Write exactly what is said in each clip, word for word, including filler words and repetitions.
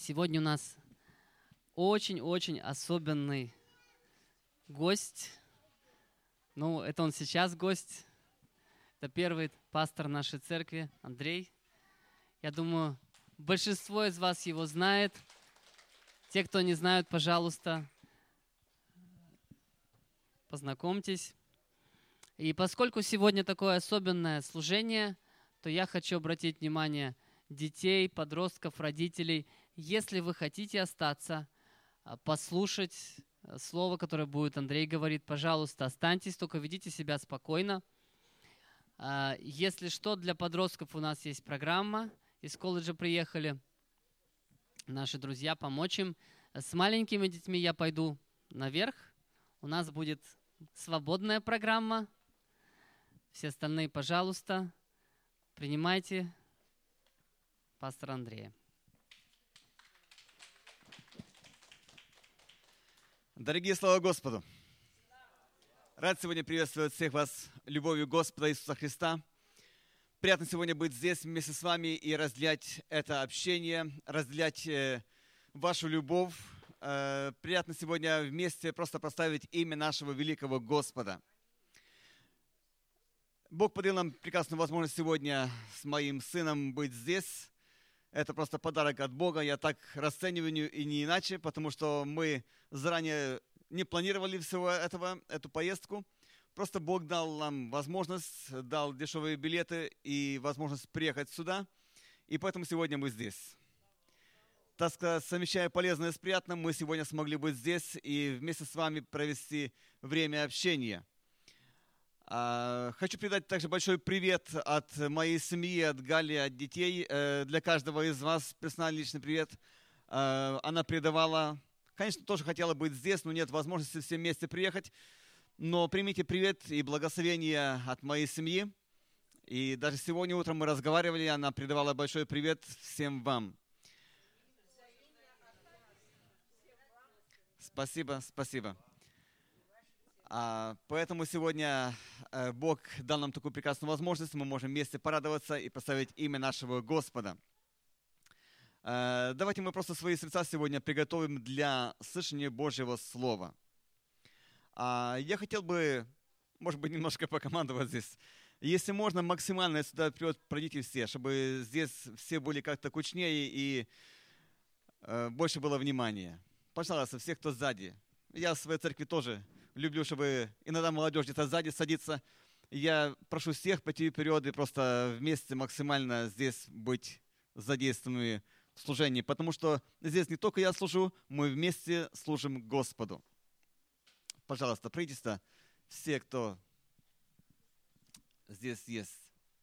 Сегодня у нас очень-очень особенный гость. Ну, это он сейчас гость. Это первый пастор нашей церкви, Андрей. Я думаю, большинство из вас его знает. Те, кто не знают, пожалуйста, познакомьтесь. И поскольку сегодня такое особенное служение, то я хочу обратить внимание детей, подростков, родителей. Если вы хотите остаться, послушать слово, которое будет Андрей говорит, пожалуйста, останьтесь, только ведите себя спокойно. Если что, для подростков у нас есть программа. Из колледжа приехали наши друзья помочь им. С маленькими детьми я пойду наверх. У нас будет свободная программа. Все остальные, пожалуйста, принимайте пастора Андрея. Дорогие, слава Господу! Рад сегодня приветствовать всех вас любовью Господа Иисуса Христа. Приятно сегодня быть здесь вместе с вами и разделять это общение, разделять э, вашу любовь. Э, приятно сегодня вместе просто прославить имя нашего великого Господа. Бог подарил нам прекрасную возможность сегодня с моим сыном быть здесь. Это просто подарок от Бога. Я так расцениваю и не иначе, потому что мы заранее не планировали всего этого, эту поездку. Просто Бог дал нам возможность, дал дешевые билеты и возможность приехать сюда. И поэтому сегодня мы здесь. Так сказать, совмещая полезное с приятным, мы сегодня смогли быть здесь и вместе с вами провести время общения. Хочу передать также большой привет от моей семьи, от Гали, от детей. Для каждого из вас персональный личный привет. Она передавала, конечно, тоже хотела быть здесь, но нет возможности все вместе приехать. Но примите привет и благословение от моей семьи. И даже сегодня утром мы разговаривали, она передавала большой привет всем вам. Спасибо, спасибо. Поэтому сегодня Бог дал нам такую прекрасную возможность, мы можем вместе порадоваться и прославить имя нашего Господа. Давайте мы просто свои сердца сегодня приготовим для слышания Божьего Слова. Я хотел бы, может быть, немножко покомандовать здесь. Если можно, максимально сюда вперед пройдите все, чтобы здесь все были как-то кучнее и больше было внимания. Пожалуйста, все, кто сзади. Я в своей церкви тоже люблю, чтобы иногда молодежь где-то сзади садится. Я прошу всех пойти вперед и просто вместе максимально здесь быть задействованными в служении. Потому что здесь не только я служу, мы вместе служим Господу. Пожалуйста, пройдите сюда все, кто здесь есть.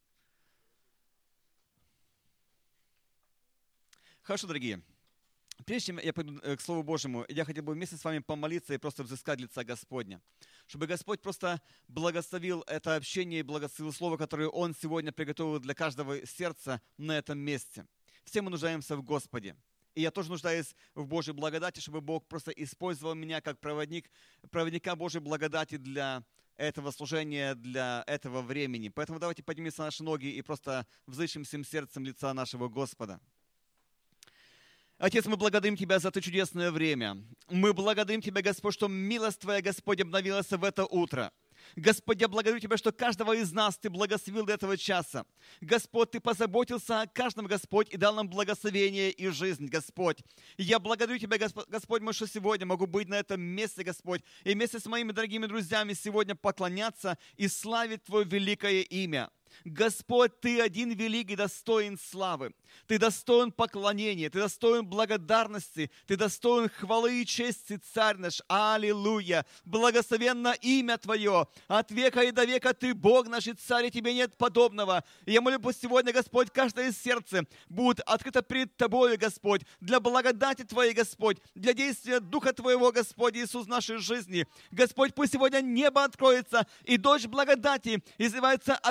Хорошо, дорогие. Прежде чем я пойду к Слову Божьему, я хотел бы вместе с вами помолиться и просто взыскать лица Господня. Чтобы Господь просто благословил это общение и благословил Слово, которое Он сегодня приготовил для каждого сердца на этом месте. Все мы нуждаемся в Господе. И я тоже нуждаюсь в Божьей благодати, чтобы Бог просто использовал меня как проводник, проводника Божьей благодати для этого служения, для этого времени. Поэтому давайте поднимемся на наши ноги и просто взыщем всем сердцем лица нашего Господа. Отец, мы благодарим Тебя за это чудесное время. Мы благодарим Тебя, Господь, что милость Твоя, Господь, обновилась в это утро. Господь, я благодарю Тебя, что каждого из нас Ты благословил до этого часа. Господь, Ты позаботился о каждом, Господь, и дал нам благословение и жизнь, Господь. Я благодарю Тебя, Господь, мой, что сегодня могу быть на этом месте, Господь, и вместе с моими дорогими друзьями сегодня поклоняться и славить Твое великое имя. Господь, Ты один великий, достоин славы. Ты достоин поклонения, Ты достоин благодарности, Ты достоин хвалы и чести, Царь наш. Аллилуйя! Благословенно имя Твое. От века и до века Ты Бог наш и Царь, и Тебе нет подобного. И я молю, пусть сегодня, Господь, каждое сердце будет открыто перед Тобою, Господь, для благодати Твоей, Господь, для действия Духа Твоего, Господь Иисус, в нашей жизни. Господь, пусть сегодня небо откроется, и дождь благодати изливается обильным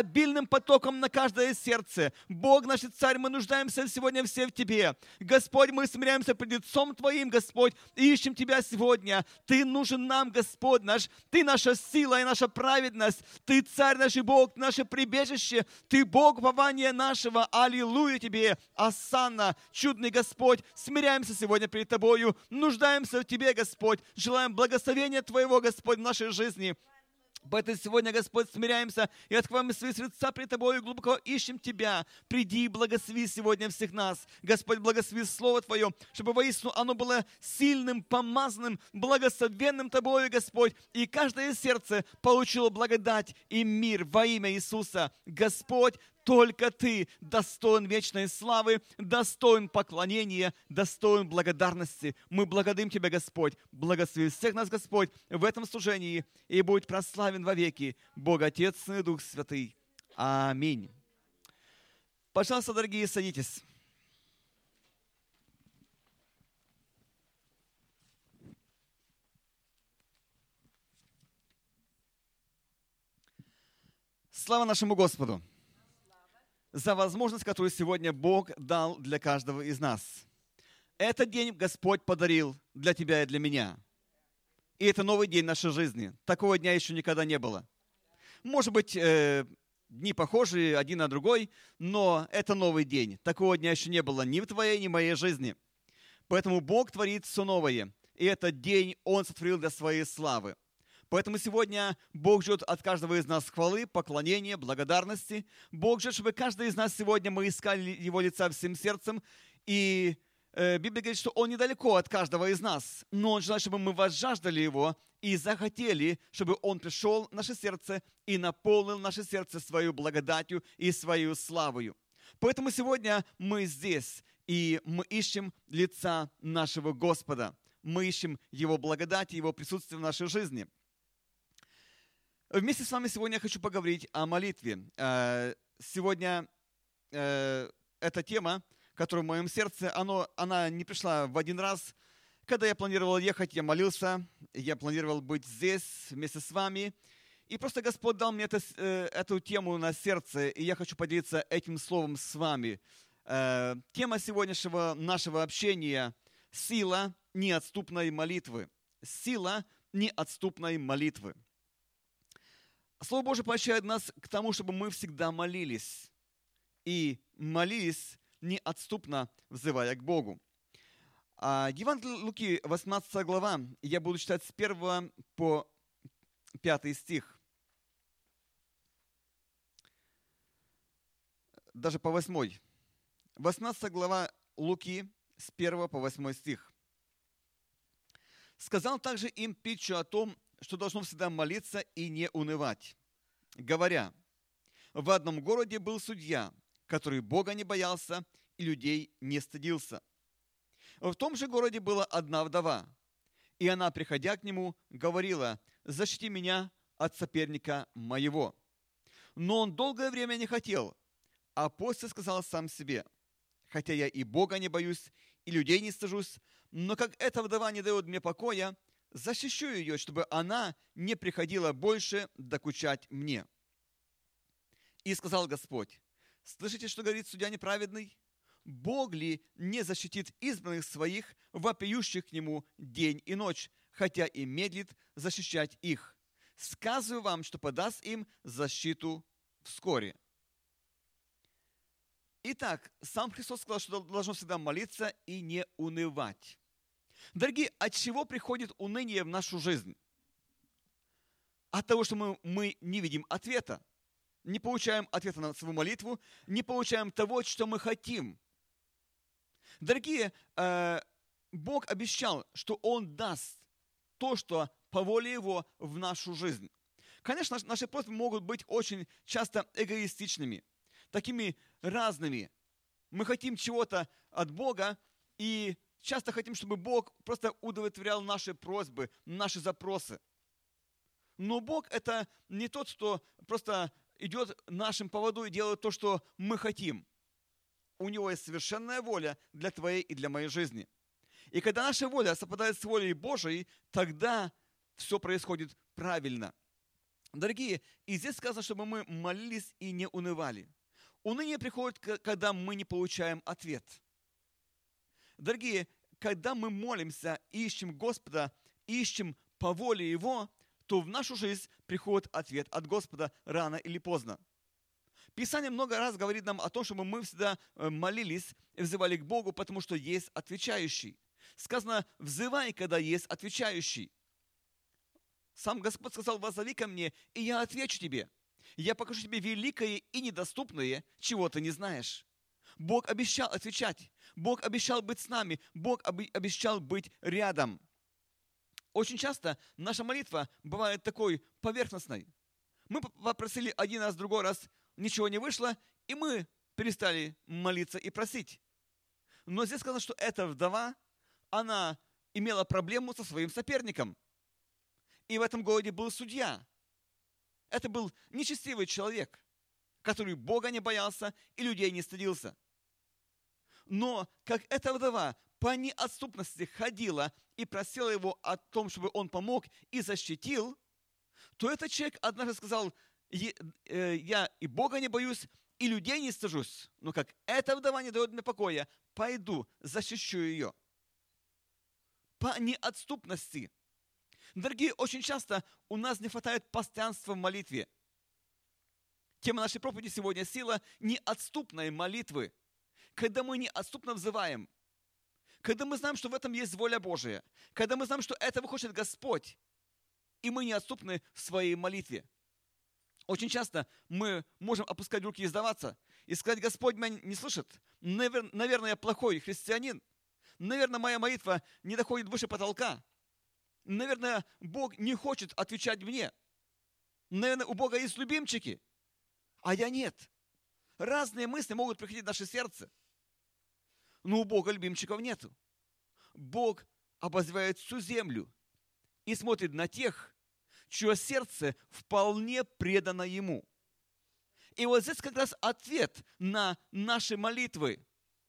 потоком на каждое сердце. Бог наш Царь, мы нуждаемся сегодня все в Тебе. Господь, мы смиряемся пред лицом Твоим, Господь, и ищем Тебя сегодня. Ты нужен нам, Господь наш. Ты наша сила и наша праведность. Ты Царь наш и Бог, наше прибежище. Ты Бог упования нашего. Аллилуйя Тебе, осанна, чудный Господь. Смиряемся сегодня перед Тобою. Нуждаемся в Тебе, Господь. Желаем благословения Твоего, Господь, в нашей жизни. Поэтому сегодня, Господь, смиряемся и открываем свои сердца пред Тобою, глубоко ищем Тебя. Приди и благослови сегодня всех нас. Господь, благослови Слово Твое, чтобы воистину оно было сильным, помазанным, благословенным Тобою, Господь. И каждое сердце получило благодать и мир во имя Иисуса. Господь, только Ты достоин вечной славы, достоин поклонения, достоин благодарности. Мы благодарим Тебя, Господь. Благослови всех нас, Господь, в этом служении, и будь прославен вовеки Бог Отец и Дух Святый. Аминь. Пожалуйста, дорогие, садитесь. Слава нашему Господу за возможность, которую сегодня Бог дал для каждого из нас. Этот день Господь подарил для тебя и для меня. И это новый день нашей жизни. Такого дня еще никогда не было. Может быть, э, дни похожие один на другой, но это новый день. Такого дня еще не было ни в твоей, ни в моей жизни. Поэтому Бог творит все новое. И этот день Он сотворил для своей славы. Поэтому сегодня Бог ждет от каждого из нас хвалы, поклонения, благодарности. Бог ждет, чтобы каждый из нас сегодня мы искали Его лица всем сердцем. И э, Библия говорит, что Он недалеко от каждого из нас. Но Он желает, чтобы мы возжаждали Его и захотели, чтобы Он пришел в наше сердце и наполнил наше сердце свою благодатью и свою славою. Поэтому сегодня мы здесь, и мы ищем лица нашего Господа. Мы ищем Его благодать и Его присутствие в нашей жизни. Вместе с вами сегодня я хочу поговорить о молитве. Сегодня эта тема, которая в моем сердце, оно, она не пришла в один раз. Когда я планировал ехать, я молился, я планировал быть здесь вместе с вами. И просто Господь дал мне это, эту тему на сердце, и я хочу поделиться этим словом с вами. Тема сегодняшнего нашего общения – сила неотступной молитвы. Сила неотступной молитвы. Слово Божие поощряет нас к тому, чтобы мы всегда молились. И молились неотступно, взывая к Богу. Евангелие Луки, восемнадцатая глава, я буду читать с первого по пятый стих. Даже по восьмой. восемнадцатая глава Луки, с первого по восьмой стих. «Сказал также им притчу о том, что должно всегда молиться и не унывать, говоря, в одном городе был судья, который Бога не боялся и людей не стыдился. В том же городе была одна вдова, и она, приходя к нему, говорила, защити меня от соперника моего. Но он долгое время не хотел, а после сказал сам себе, хотя я и Бога не боюсь, и людей не стыжусь, но как эта вдова не дает мне покоя, защищу ее, чтобы она не приходила больше докучать мне. И сказал Господь, слышите, что говорит судья неправедный? Бог ли не защитит избранных своих, вопиющих к Нему день и ночь, хотя и медлит защищать их? Сказываю вам, что подаст им защиту вскоре». Итак, сам Христос сказал, что должно всегда молиться и не унывать. Дорогие, от чего приходит уныние в нашу жизнь? От того, что мы, мы не видим ответа, не получаем ответа на свою молитву, не получаем того, что мы хотим. Дорогие, э, Бог обещал, что Он даст то, что по воле Его в нашу жизнь. Конечно, наши просьбы могут быть очень часто эгоистичными, такими разными. Мы хотим чего-то от Бога, и часто хотим, чтобы Бог просто удовлетворял наши просьбы, наши запросы. Но Бог – это не тот, кто просто идет нашим поводу и делает то, что мы хотим. У Него есть совершенная воля для твоей и для моей жизни. И когда наша воля совпадает с волей Божией, тогда все происходит правильно. Дорогие, и здесь сказано, чтобы мы молились и не унывали. Уныние приходит, когда мы не получаем ответ. Дорогие, когда мы молимся, ищем Господа, ищем по воле Его, то в нашу жизнь приходит ответ от Господа рано или поздно. Писание много раз говорит нам о том, чтобы мы всегда молились и взывали к Богу, потому что есть отвечающий. Сказано, взывай, когда есть отвечающий. Сам Господь сказал, воззови ко мне, и я отвечу тебе. Я покажу тебе великое и недоступное, чего ты не знаешь. Бог обещал отвечать. Бог обещал быть с нами. Бог обещал быть рядом. Очень часто наша молитва бывает такой поверхностной. Мы попросили один раз, другой раз, ничего не вышло, и мы перестали молиться и просить. Но здесь сказано, что эта вдова, она имела проблему со своим соперником. И в этом городе был судья. Это был нечестивый человек, который Бога не боялся и людей не стыдился. Но как эта вдова по неотступности ходила и просила его о том, чтобы он помог и защитил, то этот человек однажды сказал, я и Бога не боюсь, и людей не стыжусь, но как эта вдова не дает мне покоя, пойду, защищу ее. По неотступности. Дорогие, очень часто у нас не хватает постоянства в молитве. Тема нашей проповеди сегодня – сила неотступной молитвы. Когда мы неотступно взываем, когда мы знаем, что в этом есть воля Божия, когда мы знаем, что этого хочет Господь, и мы неотступны в своей молитве. Очень часто мы можем опускать руки и сдаваться, и сказать, Господь меня не слышит. Наверное, я плохой христианин. Наверное, моя молитва не доходит выше потолка. Наверное, Бог не хочет отвечать мне. Наверное, у Бога есть любимчики, а я нет. Разные мысли могут приходить в наше сердце. Но у Бога любимчиков нету. Бог обозревает всю землю и смотрит на тех, чье сердце вполне предано Ему. И вот здесь как раз ответ на наши молитвы.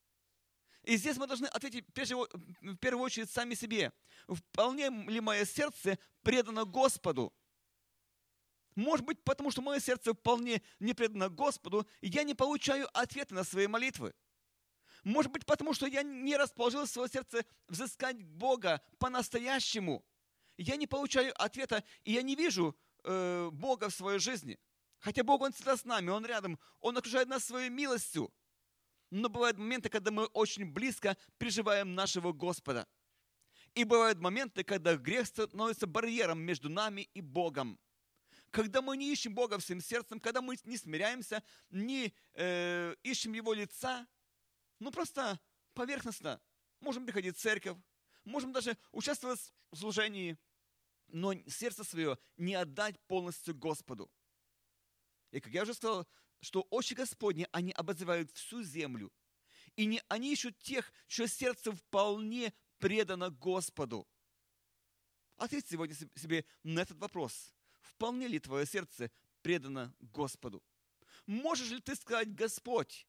И здесь мы должны ответить в первую очередь сами себе. Вполне ли мое сердце предано Господу? Может быть, потому что мое сердце вполне не предано Господу, и я не получаю ответа на свои молитвы. Может быть, потому что я не расположил свое сердце взыскать Бога по-настоящему. Я не получаю ответа, и я не вижу э, Бога в своей жизни. Хотя Бог, Он всегда с нами, Он рядом, Он окружает нас своей милостью. Но бывают моменты, когда мы очень близко приживаем нашего Господа. И бывают моменты, когда грех становится барьером между нами и Богом. Когда мы не ищем Бога всем сердцем, когда мы не смиряемся, не э, ищем Его лица, ну просто поверхностно. Можем приходить в церковь, можем даже участвовать в служении, но сердце свое не отдать полностью Господу. И как я уже сказал, что очи Господни, они обозревают всю землю. И не, они ищут тех, чье сердце вполне предано Господу. Ответь сегодня себе на этот вопрос. Вполне ли твое сердце предано Господу? Можешь ли ты сказать, Господь,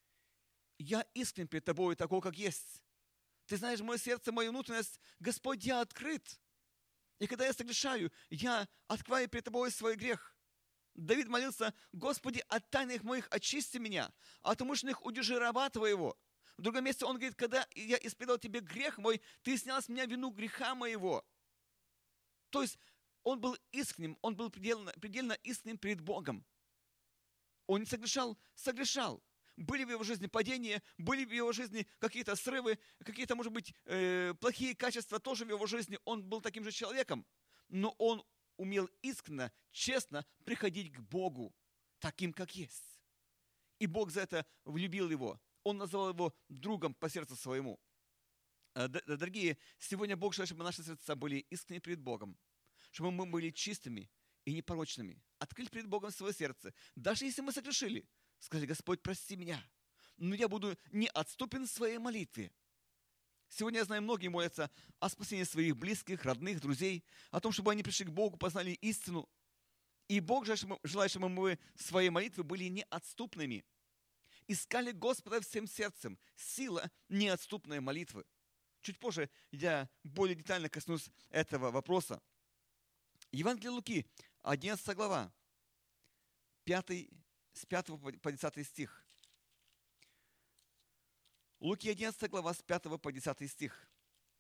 я искренен перед тобой такой, как есть. Ты знаешь, мое сердце, мою внутренность, Господь, я открыт. И когда я согрешаю, я открываю перед тобой свой грех. Давид молился, Господи, от тайных моих очисти меня, от умышленных удержи раба твоего. В другом месте он говорит, когда я исповедал тебе грех мой, ты снял с меня вину греха моего. То есть он был искренним, он был предельно, предельно искренним перед Богом. Он не согрешал, согрешал. Были в его жизни падения, были в его жизни какие-то срывы, какие-то, может быть, э, плохие качества тоже в его жизни. Он был таким же человеком, но он умел искренне, честно приходить к Богу, таким, как есть. И Бог за это влюбил его. Он назвал его другом по сердцу своему. Дорогие, сегодня Бог желает, чтобы наши сердца были искренни перед Богом, чтобы мы были чистыми и непорочными. Открыли перед Богом свое сердце. Даже если мы согрешили, сказали, Господь, прости меня, но я буду неотступен в своей молитве. Сегодня я знаю, многие молятся о спасении своих близких, родных, друзей, о том, чтобы они пришли к Богу, познали истину. И Бог желает, чтобы мы в своей молитве были неотступными. Искали Господа всем сердцем. Сила неотступной молитвы. Чуть позже я более детально коснусь этого вопроса. Евангелие Луки, одиннадцатая глава, пятый, с пятого по десятый стих. Луки одиннадцатая глава, с пятого по десятый стих.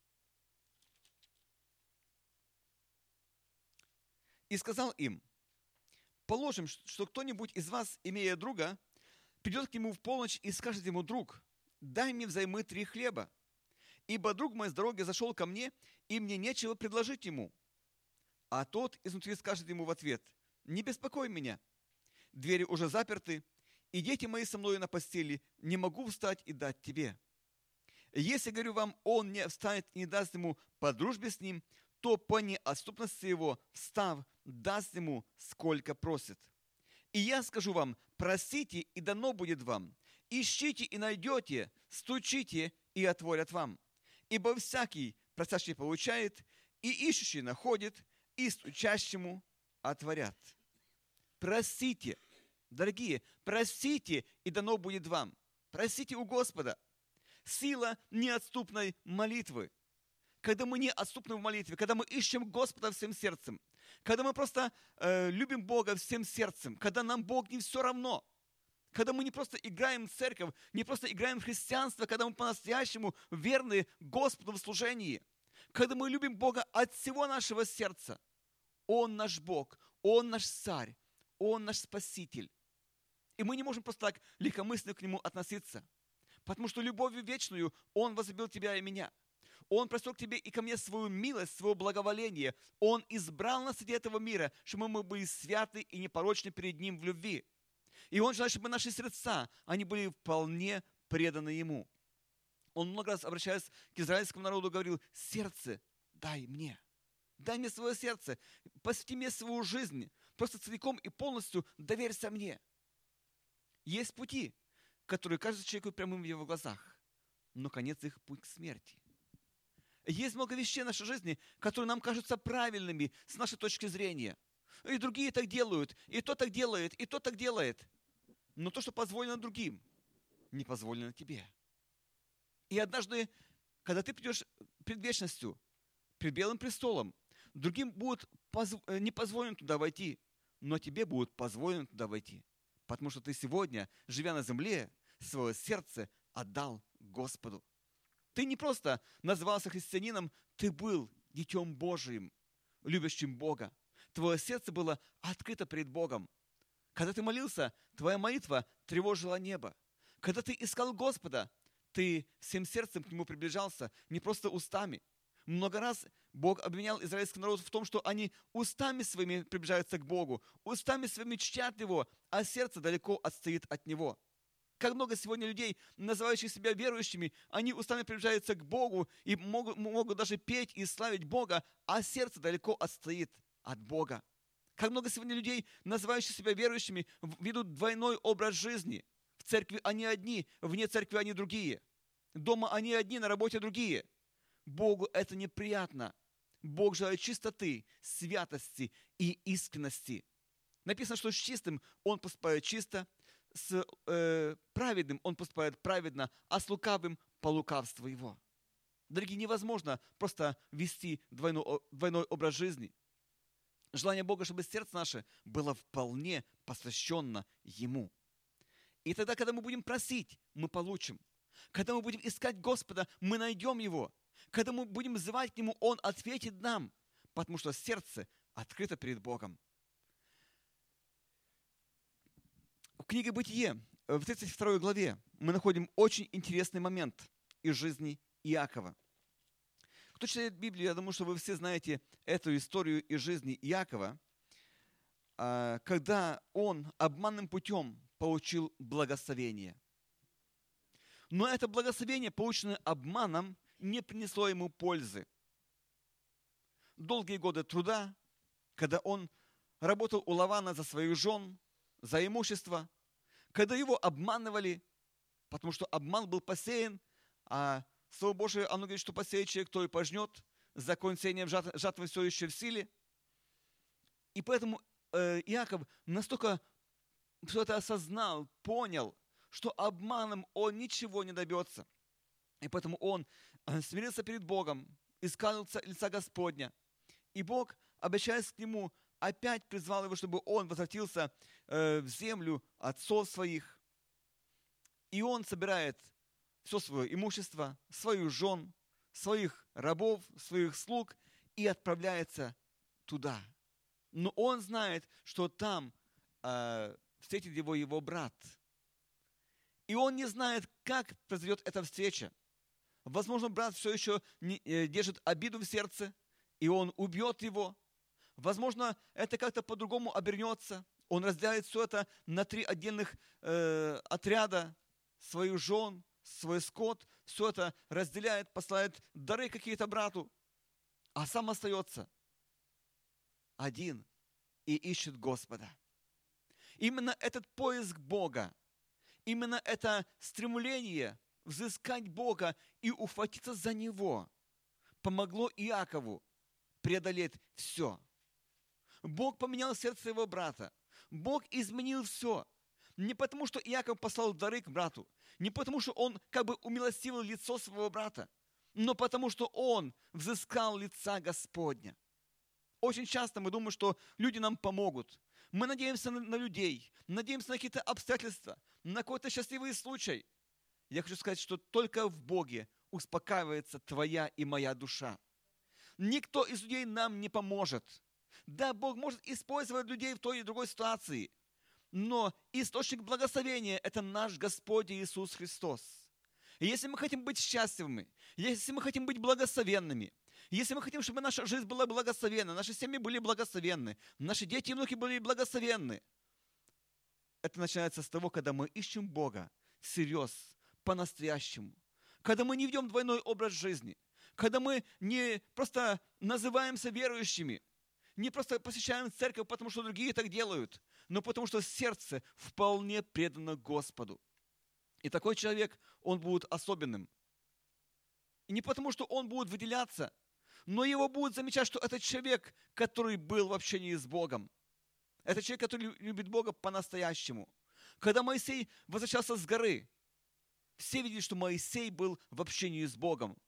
«И сказал им: положим, что кто-нибудь из вас, имея друга, придет к нему в полночь и скажет ему: друг, дай мне взаймы три хлеба, ибо друг мой с дороги зашел ко мне, и мне нечего предложить ему. А тот изнутри скажет ему в ответ: не беспокой меня, двери уже заперты, и дети мои со мною на постели, не могу встать и дать тебе. Если, говорю вам, он не встанет и не даст ему по дружбе с ним, то по неотступности его, встав, даст ему, сколько просит. И я скажу вам: просите, и дано будет вам, ищите, и найдете, стучите, и отворят вам. Ибо всякий просящий получает, и ищущий находит, и стучащему отворят». Просите, дорогие, просите, и дано будет вам. Просите у Господа. Сила неотступной молитвы. Когда мы неотступны в молитве, когда мы ищем Господа всем сердцем, когда мы просто э, любим Бога всем сердцем, когда нам Бог не все равно, когда мы не просто играем в церковь, не просто играем в христианство, когда мы по-настоящему верны Господу в служении, когда мы любим Бога от всего нашего сердца. Он наш Бог, Он наш Царь, Он наш Спаситель. И мы не можем просто так легкомысленно к Нему относиться, потому что любовью вечную Он возлюбил тебя и меня. Он простер к тебе и ко мне свою милость, свое благоволение. Он избрал нас среди этого мира, чтобы мы были святы и непорочны перед Ним в любви. И Он желает, чтобы наши сердца, они были вполне преданы Ему. Он много раз, обращаясь к израильскому народу, говорил: сердце дай мне. Дай мне свое сердце, посвяти мне свою жизнь. Просто целиком и полностью доверься мне. Есть пути, которые кажутся человеку прямым в его глазах, но конец их путь к смерти. Есть много вещей в нашей жизни, которые нам кажутся правильными с нашей точки зрения. И другие так делают, и то так делает, и то так делает. Но то, что позволено другим, не позволено тебе. И однажды, когда ты придешь пред вечностью, пред Белым престолом, другим будет позв... не позволено туда войти, но тебе будет позволено туда войти. Потому что ты сегодня, живя на земле, свое сердце отдал Господу. Ты не просто назывался христианином, ты был детем Божиим, любящим Бога. Твое сердце было открыто перед Богом. Когда ты молился, твоя молитва тревожила небо. Когда ты искал Господа, ты всем сердцем к Нему приближался, не просто устами. Много раз Бог обвинял израильский народ в том, что они устами своими приближаются к Богу, устами своими чтят Его, а сердце далеко отстоит от Него. Как много сегодня людей, называющих себя верующими, они устами приближаются к Богу и могут, могут даже петь и славить Бога, а сердце далеко отстоит от Бога. Как много сегодня людей, называющих себя верующими, ведут двойной образ жизни. В церкви они одни, вне церкви они другие. Дома они одни, на работе другие. Богу это неприятно. Бог желает чистоты, святости и искренности. Написано, что с чистым Он поступает чисто, с э, праведным Он поступает праведно, а с лукавым по лукавству его. Дорогие, невозможно просто вести двойной, двойной образ жизни. Желание Бога, чтобы сердце наше было вполне посвящено Ему. И тогда, когда мы будем просить, мы получим. Когда мы будем искать Господа, мы найдем Его. Когда мы будем звать к Нему, Он ответит нам, потому что сердце открыто перед Богом. В книге «Бытие», в тридцать второй главе, мы находим очень интересный момент из жизни Иакова. Кто читает Библию, я думаю, что вы все знаете эту историю из жизни Иакова, когда он обманным путем получил благословение. Но это благословение, полученное обманом, не принесло ему пользы. Долгие годы труда, когда он работал у Лавана за своих жен, за имущество, когда его обманывали, потому что обман был посеян, а Слово Божие, оно говорит, что посеет человек, то и пожнет, закон сеяния жатвы все еще в силе. И поэтому э, Иаков настолько все это осознал, понял, что обманом он ничего не добьется. И поэтому он смирился перед Богом, искал лица Господня. И Бог, обращаясь к нему, опять призвал его, чтобы он возвратился э, в землю отцов своих. И он собирает все свое имущество, свою жен, своих рабов, своих слуг и отправляется туда. Но он знает, что там э, встретит его его брат. И он не знает, как произойдет эта встреча. Возможно, брат все еще не, э, держит обиду в сердце, и он убьет его. Возможно, это как-то по-другому обернется. Он разделяет все это на три отдельных э, отряда, свою жен, свой скот, все это разделяет, посылает дары какие-то брату, а сам остается один и ищет Господа. Именно этот поиск Бога, именно это стремление взыскать Бога и ухватиться за Него помогло Иакову преодолеть все. Бог поменял сердце его брата. Бог изменил все. Не потому, что Иаков послал дары к брату, не потому, что он как бы умилостивил лицо своего брата, но потому, что он взыскал лица Господня. Очень часто мы думаем, что люди нам помогут. Мы надеемся на, на людей, надеемся на какие-то обстоятельства, на какой-то счастливый случай. Я хочу сказать, что только в Боге успокаивается твоя и моя душа. Никто из людей нам не поможет. Да, Бог может использовать людей в той и другой ситуации, но источник благословения – это наш Господь Иисус Христос. И если мы хотим быть счастливыми, если мы хотим быть благословенными, если мы хотим, чтобы наша жизнь была благословенна, наши семьи были благословенны, наши дети и внуки были благословенны, это начинается с того, когда мы ищем Бога всерьез, по-настоящему. Когда мы не ведем двойной образ жизни, когда мы не просто называемся верующими, не просто посещаем церковь, потому что другие так делают, но потому что сердце вполне предано Господу. И такой человек, он будет особенным. И не потому, что он будет выделяться, но его будут замечать, что это человек, который был в общении с Богом. Это человек, который любит Бога по-настоящему. Когда Моисей возвращался с горы, все видели, что Моисей был в общении с Богом.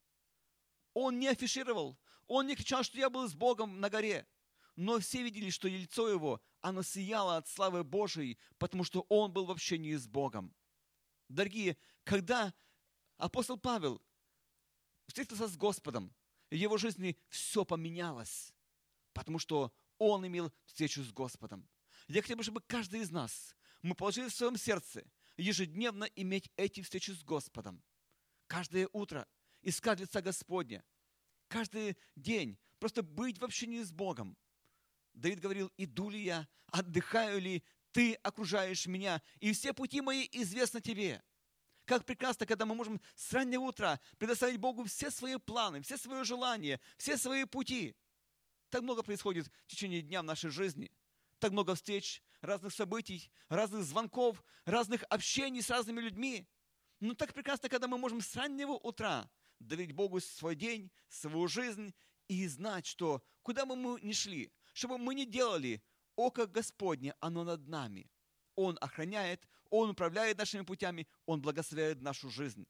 Он не афишировал, он не кричал, что я был с Богом на горе. Но все видели, что лицо его, оно сияло от славы Божией, потому что он был в общении с Богом. Дорогие, когда апостол Павел встретился с Господом, в его жизни все поменялось, потому что он имел встречу с Господом. Я хотел бы, чтобы каждый из нас, мы положили в своем сердце ежедневно иметь эти встречи с Господом. Каждое утро искать лица Господня. Каждый день просто быть в общении с Богом. Давид говорил, иду ли я, отдыхаю ли, ты окружаешь меня, и все пути мои известны тебе. Как прекрасно, когда мы можем с раннего утра предоставить Богу все свои планы, все свои желания, все свои пути. Так много происходит в течение дня в нашей жизни. Так много встреч, разных событий, разных звонков, разных общений с разными людьми. Но так прекрасно, когда мы можем с раннего утра доверить Богу свой день, свою жизнь и знать, что куда бы мы ни шли, что бы мы ни делали, око Господне, оно над нами. Он охраняет, Он управляет нашими путями, Он благословляет нашу жизнь.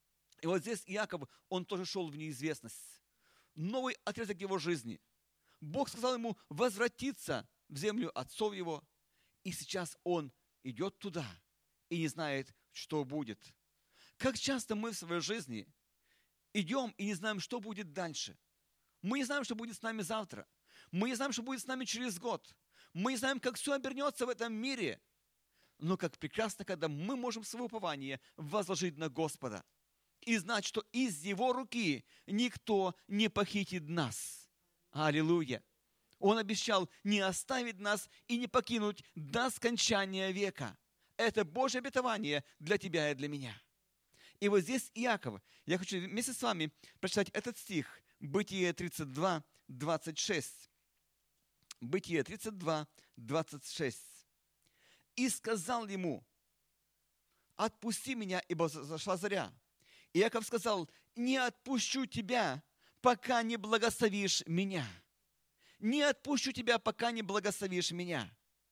И вот здесь Иаков, он тоже шел в неизвестность. Новый отрезок его жизни. Бог сказал ему возвратиться в землю отцов его, и сейчас он идет туда и не знает, что будет. Как часто мы в своей жизни идем и не знаем, что будет дальше. Мы не знаем, что будет с нами завтра. Мы не знаем, что будет с нами через год. Мы не знаем, как все обернется в этом мире. Но как прекрасно, когда мы можем свое упование возложить на Господа и знать, что из Его руки никто не похитит нас. Аллилуйя! Он обещал не оставить нас и не покинуть до скончания века. Это Божье обетование для тебя и для меня. И вот здесь Иаков, я хочу вместе с вами прочитать этот стих, Бытие тридцать два, двадцать шесть. Бытие тридцать два, двадцать шесть. «И сказал ему, отпусти меня, ибо зашла заря. Иаков сказал, не отпущу тебя, пока не благословишь меня. Не отпущу тебя, пока не благословишь меня».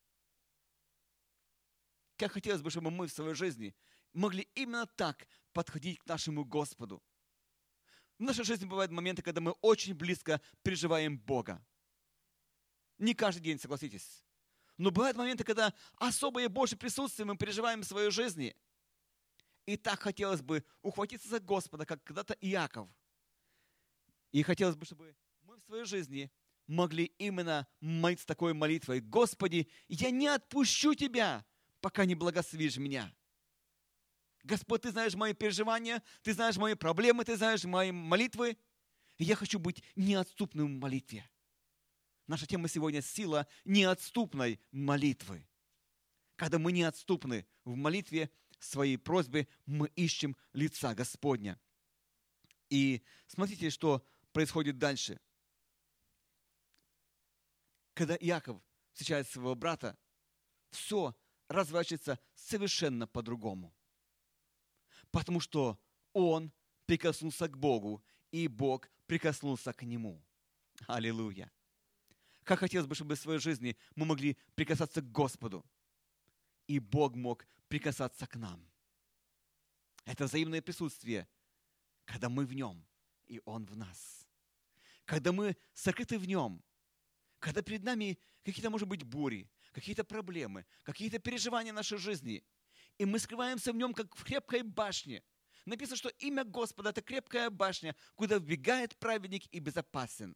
Как хотелось бы, чтобы мы в своей жизни могли именно так подходить к нашему Господу. В нашей жизни бывают моменты, когда мы очень близко переживаем Бога. Не каждый день, согласитесь. Но бывают моменты, когда особое Божье присутствие мы переживаем в своей жизни. И так хотелось бы ухватиться за Господа, как когда-то Иаков. И хотелось бы, чтобы мы в своей жизни могли именно молиться такой молитвой: Господи, я не отпущу Тебя, пока не благословишь меня. Господь, Ты знаешь мои переживания, Ты знаешь мои проблемы, Ты знаешь мои молитвы. И я хочу быть неотступным в молитве. Наша тема сегодня — сила неотступной молитвы. Когда мы неотступны в молитве, своей просьбе, мы ищем лица Господня. И смотрите, что происходит дальше. Когда Иаков встречает своего брата, все разворачивается совершенно по-другому. Потому что он прикоснулся к Богу, и Бог прикоснулся к нему. Аллилуйя! Как хотелось бы, чтобы в своей жизни мы могли прикасаться к Господу, и Бог мог прикасаться к нам. Это взаимное присутствие, когда мы в Нем, и Он в нас. Когда мы сокрыты в Нем, когда перед нами какие-то, может быть, бури, какие-то проблемы, какие-то переживания в нашей жизни, и мы скрываемся в Нем, как в крепкой башне. Написано, что имя Господа – это крепкая башня, куда вбегает праведник и безопасен.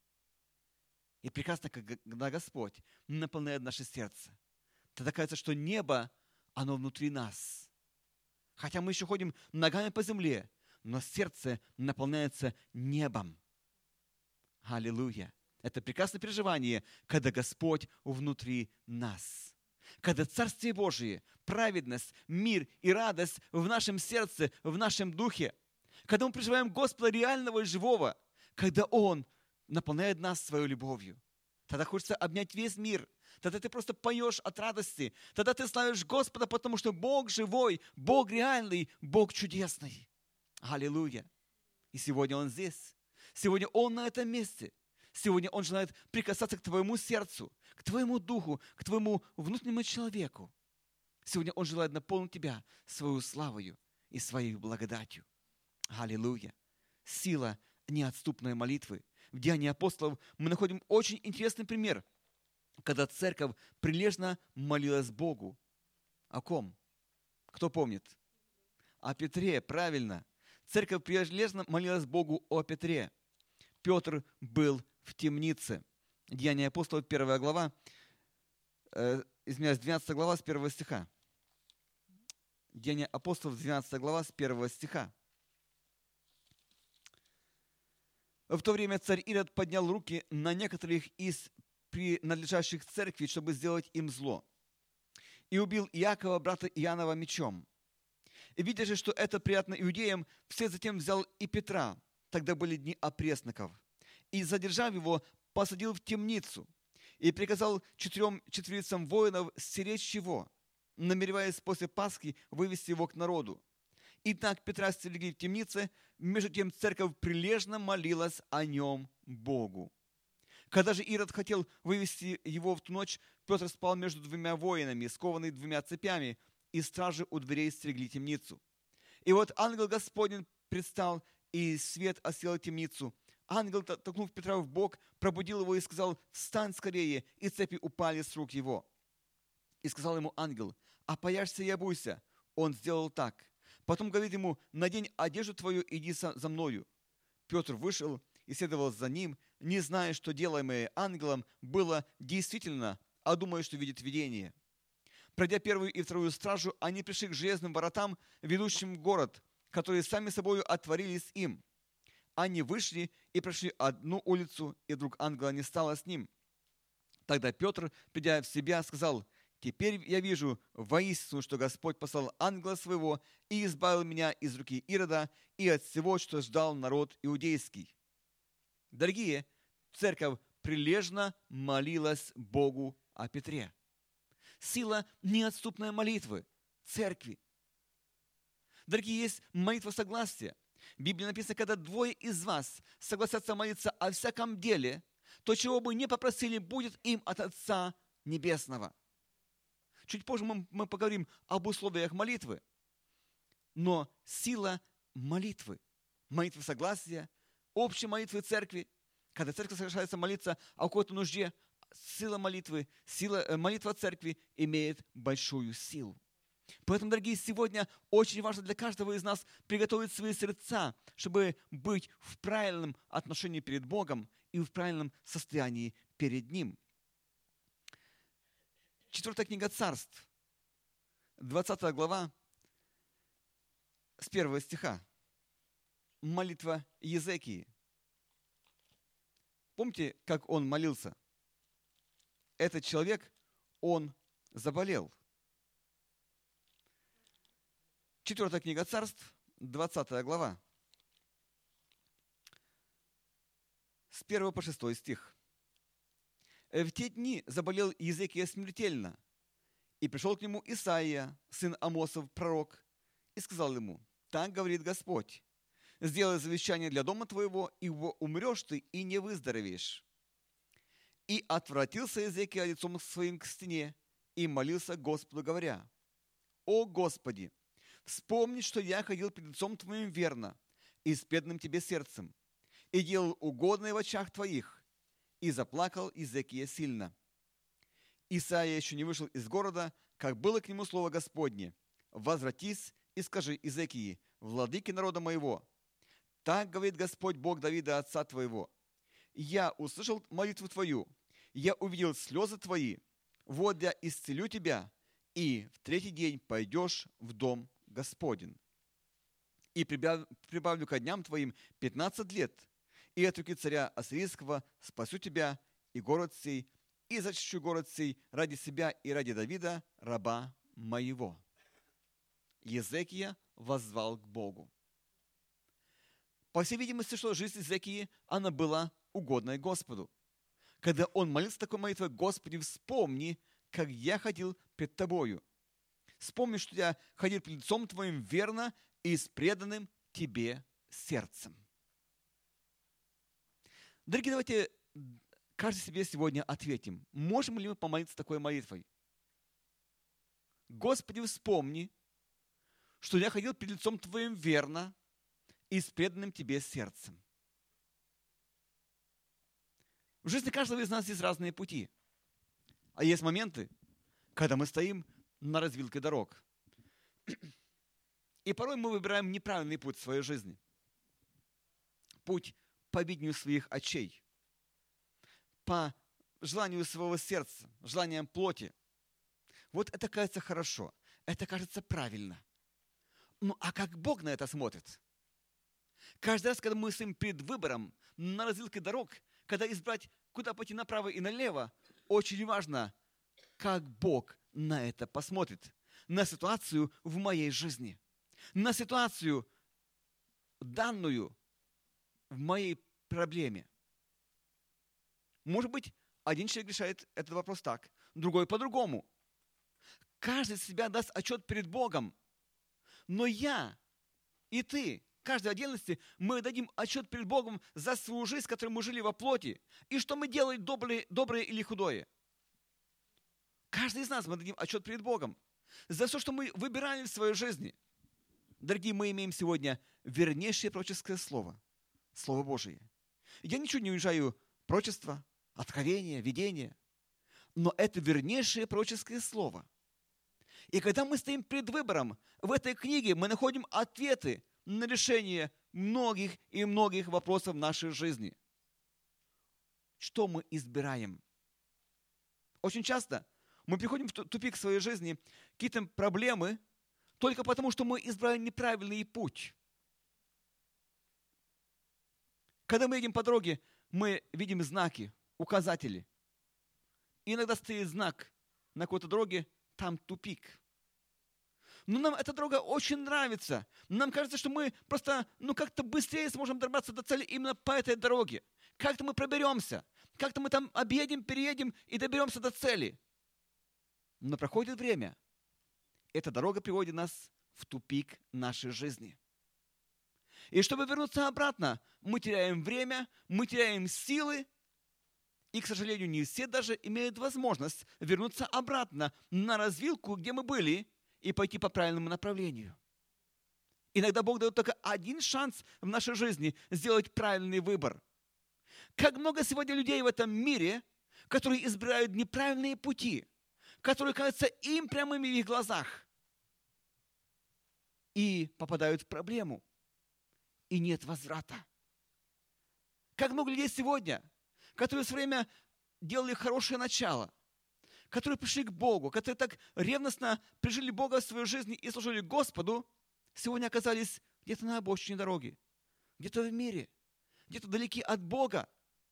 И прекрасно, когда Господь наполняет наше сердце. Тогда кажется, что небо, оно внутри нас. Хотя мы еще ходим ногами по земле, но сердце наполняется небом. Аллилуйя! Это прекрасное переживание, когда Господь внутри нас. Когда Царствие Божие, праведность, мир и радость в нашем сердце, в нашем духе. Когда мы проживаем Господа реального и живого. Когда Он наполняет нас своей любовью. Тогда хочется обнять весь мир. Тогда ты просто поешь от радости. Тогда ты славишь Господа, потому что Бог живой, Бог реальный, Бог чудесный. Аллилуйя! И сегодня Он здесь. Сегодня Он на этом месте. Сегодня Он желает прикасаться к твоему сердцу, к твоему духу, к твоему внутреннему человеку. Сегодня Он желает наполнить тебя свою славою и своей благодатью. Аллилуйя! Сила неотступной молитвы. В Деянии апостолов мы находим очень интересный пример, когда церковь прилежно молилась Богу. О ком? Кто помнит? О Петре, правильно. Церковь прилежно молилась Богу о Петре. Петр был в темнице. Деяния апостолов, первая глава, э, извиняюсь, двенадцатая глава с первого стиха. Деяния апостолов, двенадцатая глава с первого стиха. В то время царь Ирод поднял руки на некоторых из принадлежащих церкви, чтобы сделать им зло. И убил Иакова, брата Иоаннова, мечом. И видя же, что это приятно иудеям, все затем взял и Петра, тогда были дни опресноков, и, задержав его, посадил в темницу, и приказал четырем четверицам воинов стеречь его, намереваясь после Пасхи вывести его к народу. Итак, Петра стерегли в темнице, между тем церковь прилежно молилась о нем Богу. Когда же Ирод хотел вывести его в ту ночь, Петр спал между двумя воинами, скованный двумя цепями, и стражи у дверей стерегли темницу. И вот ангел Господень предстал, и свет осветил темницу. Ангел, толкнув Петра в бок, пробудил его и сказал: «Встань скорее!» И цепи упали с рук его. И сказал ему ангел: «Опояшься и обуйся». Он сделал так. Потом говорит ему: «Надень одежду твою, иди за мною». Петр вышел и следовал за ним, не зная, что делаемое ангелом было действительно, а думая, что видит видение. Пройдя первую и вторую стражу, они пришли к железным воротам, ведущим в город, которые сами собою отворились им. Они вышли и прошли одну улицу, и вдруг ангела не стало с ним. Тогда Петр, придя в себя, сказал: «Теперь я вижу воистину, что Господь послал ангела своего и избавил меня из руки Ирода и от всего, что ждал народ иудейский». Дорогие, церковь прилежно молилась Богу о Петре. Сила неотступной молитвы церкви. Дорогие, есть молитва согласия. В Библии написано: когда двое из вас согласятся молиться о всяком деле, то чего бы ни попросили, будет им от Отца Небесного. Чуть позже мы, мы поговорим об условиях молитвы. Но сила молитвы, молитвы согласия, общей молитвы церкви, когда церковь соглашается молиться о какой-то нужде, сила молитвы, сила, молитва церкви имеет большую силу. Поэтому, дорогие, сегодня очень важно для каждого из нас приготовить свои сердца, чтобы быть в правильном отношении перед Богом и в правильном состоянии перед Ним. Четвертая книга Царств, двадцатая глава, с первого стиха. Молитва Иезекии. Помните, как он молился? Этот человек, он заболел. Четвертая книга Царств, двадцатая глава, с первого по шестой стих. В те дни заболел Иезекия смертельно, и пришел к нему Исаия, сын Амосов, пророк, и сказал ему: так говорит Господь, сделай завещание для дома твоего, ибо умрешь ты и не выздоровеешь. И отвратился Иезекия лицом своим к стене и молился Господу, говоря: о Господи, вспомни, что я ходил пред лицом Твоим верно и с преданным Тебе сердцем, и делал угодное в очах Твоих. И заплакал Иезекия сильно. Исаия еще не вышел из города, как было к нему слово Господне: возвратись и скажи Иезекии, владыке народа моего: так говорит Господь Бог Давида, отца твоего: я услышал молитву твою, я увидел слезы твои, вот я исцелю тебя, и в третий день пойдешь в дом Господень. И прибавлю ко дням твоим пятнадцать лет, и от руки царя ассирийского спасу тебя и город сей, и защищу город сей ради себя и ради Давида, раба моего. Иезекия воззвал к Богу. По всей видимости, что жизнь Иезекии, она была угодной Господу. Когда он молился такой молитвой: Господи, вспомни, как я ходил пред Тобою. Вспомни, что я ходил пред лицом Твоим верно и с преданным Тебе сердцем. Дорогие, давайте каждый себе сегодня ответим: можем ли мы помолиться такой молитвой? Господи, вспомни, что я ходил пред лицом Твоим верно и с преданным Тебе сердцем. В жизни каждого из нас есть разные пути. А есть моменты, когда мы стоим на развилке дорог. И порой мы выбираем неправильный путь в своей жизни. Путь по видению своих очей, по желанию своего сердца, желаниям плоти. Вот это кажется хорошо, это кажется правильно. Ну а как Бог на это смотрит? Каждый раз, когда мы стоим перед выбором на развилке дорог, когда избрать, куда пойти направо и налево, очень важно, как Бог на это посмотрит, на ситуацию в моей жизни, на ситуацию, данную в моей проблеме. Может быть, один человек решает этот вопрос так, другой по-другому. Каждый себя даст отчет перед Богом. Но я и ты, каждой отдельности, мы дадим отчет перед Богом за свою жизнь, которой мы жили во плоти, и что мы делали доброе, доброе или худое. Каждый из нас мы дадим отчет перед Богом за все, что мы выбирали в своей жизни. Дорогие, мы имеем сегодня вернейшее пророческое слово, Слово Божие. Я ничего не уезжаю пророчества, откровения, видения, но это вернейшее пророческое слово. И когда мы стоим перед выбором, в этой книге мы находим ответы на решение многих и многих вопросов в нашей жизни. Что мы избираем? Очень часто мы приходим в тупик в своей жизни, какие-то проблемы, только потому, что мы избрали неправильный путь. Когда мы едем по дороге, мы видим знаки, указатели. И иногда стоит знак на какой-то дороге, там тупик. Но нам эта дорога очень нравится. Нам кажется, что мы просто ну, как-то быстрее сможем добраться до цели именно по этой дороге. Как-то мы проберемся. Как-то мы там объедем, переедем и доберемся до цели. Но проходит время. Эта дорога приводит нас в тупик нашей жизни. И чтобы вернуться обратно, мы теряем время, мы теряем силы. И, к сожалению, не все даже имеют возможность вернуться обратно на развилку, где мы были, и пойти по правильному направлению. Иногда Бог дает только один шанс в нашей жизни сделать правильный выбор. Как много сегодня людей в этом мире, которые избирают неправильные пути, которые кажутся им прямыми в их глазах, и попадают в проблему, и нет возврата. Как много людей сегодня, которые в свое время делали хорошее начало, которые пришли к Богу, которые так ревностно прижили Бога в свою жизнь и служили Господу, сегодня оказались где-то на обочине дороги, где-то в мире, где-то далеки от Бога.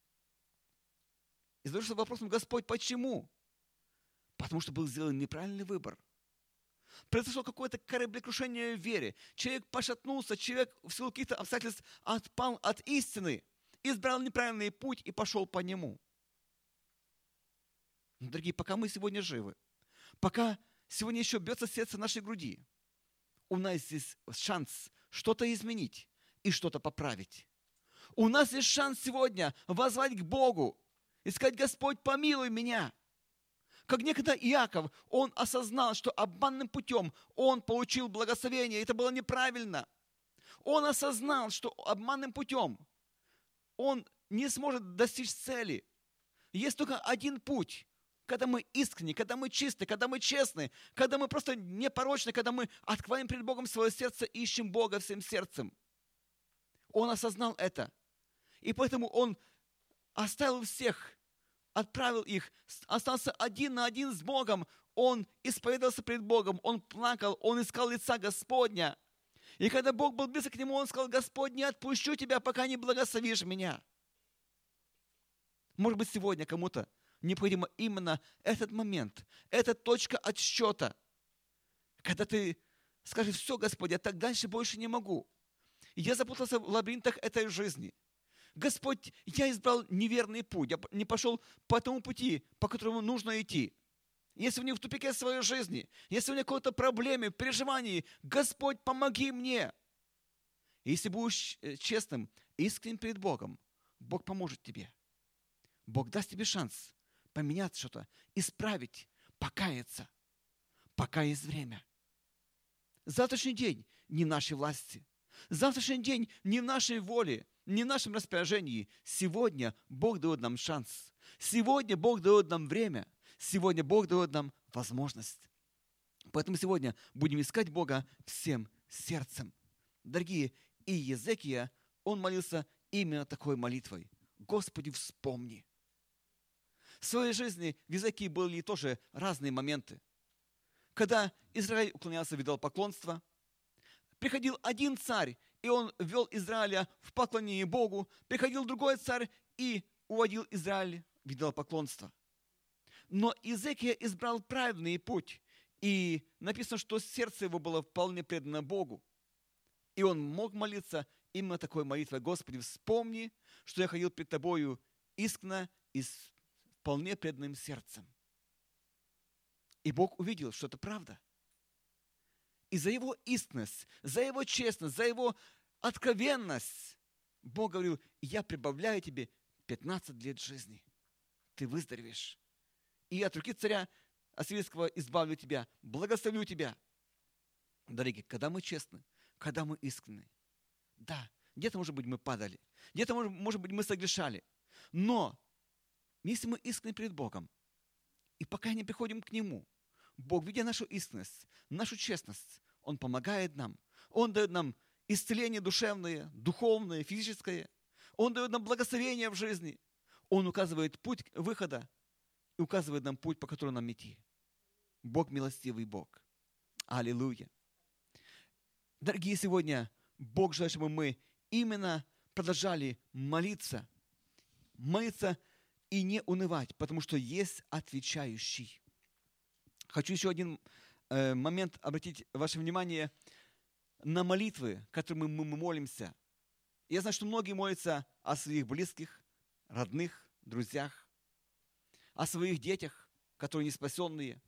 И задаешься вопросом: Господь, почему? Потому что был сделан неправильный выбор. Произошло какое-то кораблекрушение в вере. Человек пошатнулся, человек в силу каких-то обстоятельств отпал от истины, избрал неправильный путь и пошел по нему. Но, дорогие, пока мы сегодня живы, пока сегодня еще бьется сердце нашей груди, у нас есть шанс что-то изменить и что-то поправить. У нас есть шанс сегодня воззвать к Богу и сказать: Господь, помилуй меня. Как некогда Иаков, он осознал, что обманным путем он получил благословение. Это было неправильно. Он осознал, что обманным путем он не сможет достичь цели. Есть только один путь. Когда мы искренни, когда мы чисты, когда мы честны, когда мы просто непорочны, когда мы открываем перед Богом свое сердце и ищем Бога всем сердцем. Он осознал это. И поэтому он оставил всех, отправил их, остался один на один с Богом. Он исповедовался перед Богом, он плакал, он искал лица Господня. И когда Бог был близок к нему, он сказал: Господь, не отпущу тебя, пока не благословишь меня. Может быть, сегодня кому-то необходимо именно этот момент, эта точка отсчета, когда ты скажешь: все, Господь, я так дальше больше не могу. Я запутался в лабиринтах этой жизни. Господь, я избрал неверный путь, я не пошел по тому пути, по которому нужно идти. Если мне в тупике своей жизни, если у меня какой-то проблеме, переживании, Господь, помоги мне. Если будешь честным, искренним перед Богом, Бог поможет тебе. Бог даст тебе шанс поменять что-то, исправить, покаяться, пока есть время. Завтрашний день не в нашей власти. Завтрашний день не в нашей воле, не в нашем распоряжении. Сегодня Бог дает нам шанс. Сегодня Бог дает нам время. Сегодня Бог дает нам возможность. Поэтому сегодня будем искать Бога всем сердцем. Дорогие, и Иезекия, он молился именно такой молитвой: Господи, вспомни. В своей жизни в Иезекии были тоже разные моменты. Когда Израиль уклонялся в идолопоклонство, приходил один царь, и он ввел Израиля в поклонение Богу. Приходил другой царь и уводил Израиль в идолопоклонство. Но Иезекия избрал правильный путь. И написано, что сердце его было вполне предано Богу. И он мог молиться именно такой молитвой: Господи, вспомни, что я ходил пред Тобою искренне и с вполне преданным сердцем. И Бог увидел, что это правда. И за его истинность, за его честность, за его откровенность Бог говорил: я прибавляю тебе пятнадцать лет жизни. Ты выздоровеешь. И от руки царя ассирийского избавлю тебя, благословлю тебя. Дорогие, когда мы честны, когда мы искренны, да, где-то, может быть, мы падали, где-то, может быть, мы согрешали, но если мы искренны перед Богом, и пока не приходим к Нему, Бог, видя нашу искренность, нашу честность, Он помогает нам. Он дает нам исцеление душевное, духовное, физическое. Он дает нам благословение в жизни. Он указывает путь выхода и указывает нам путь, по которому нам идти. Бог милостивый Бог. Аллилуйя. Дорогие, сегодня Бог желает, чтобы мы именно продолжали молиться. Молиться и не унывать, потому что есть отвечающий. Хочу еще один э, момент обратить ваше внимание на молитвы, которыми мы, мы молимся. Я знаю, что многие молятся о своих близких, родных, друзьях, о своих детях, которые не спасенные.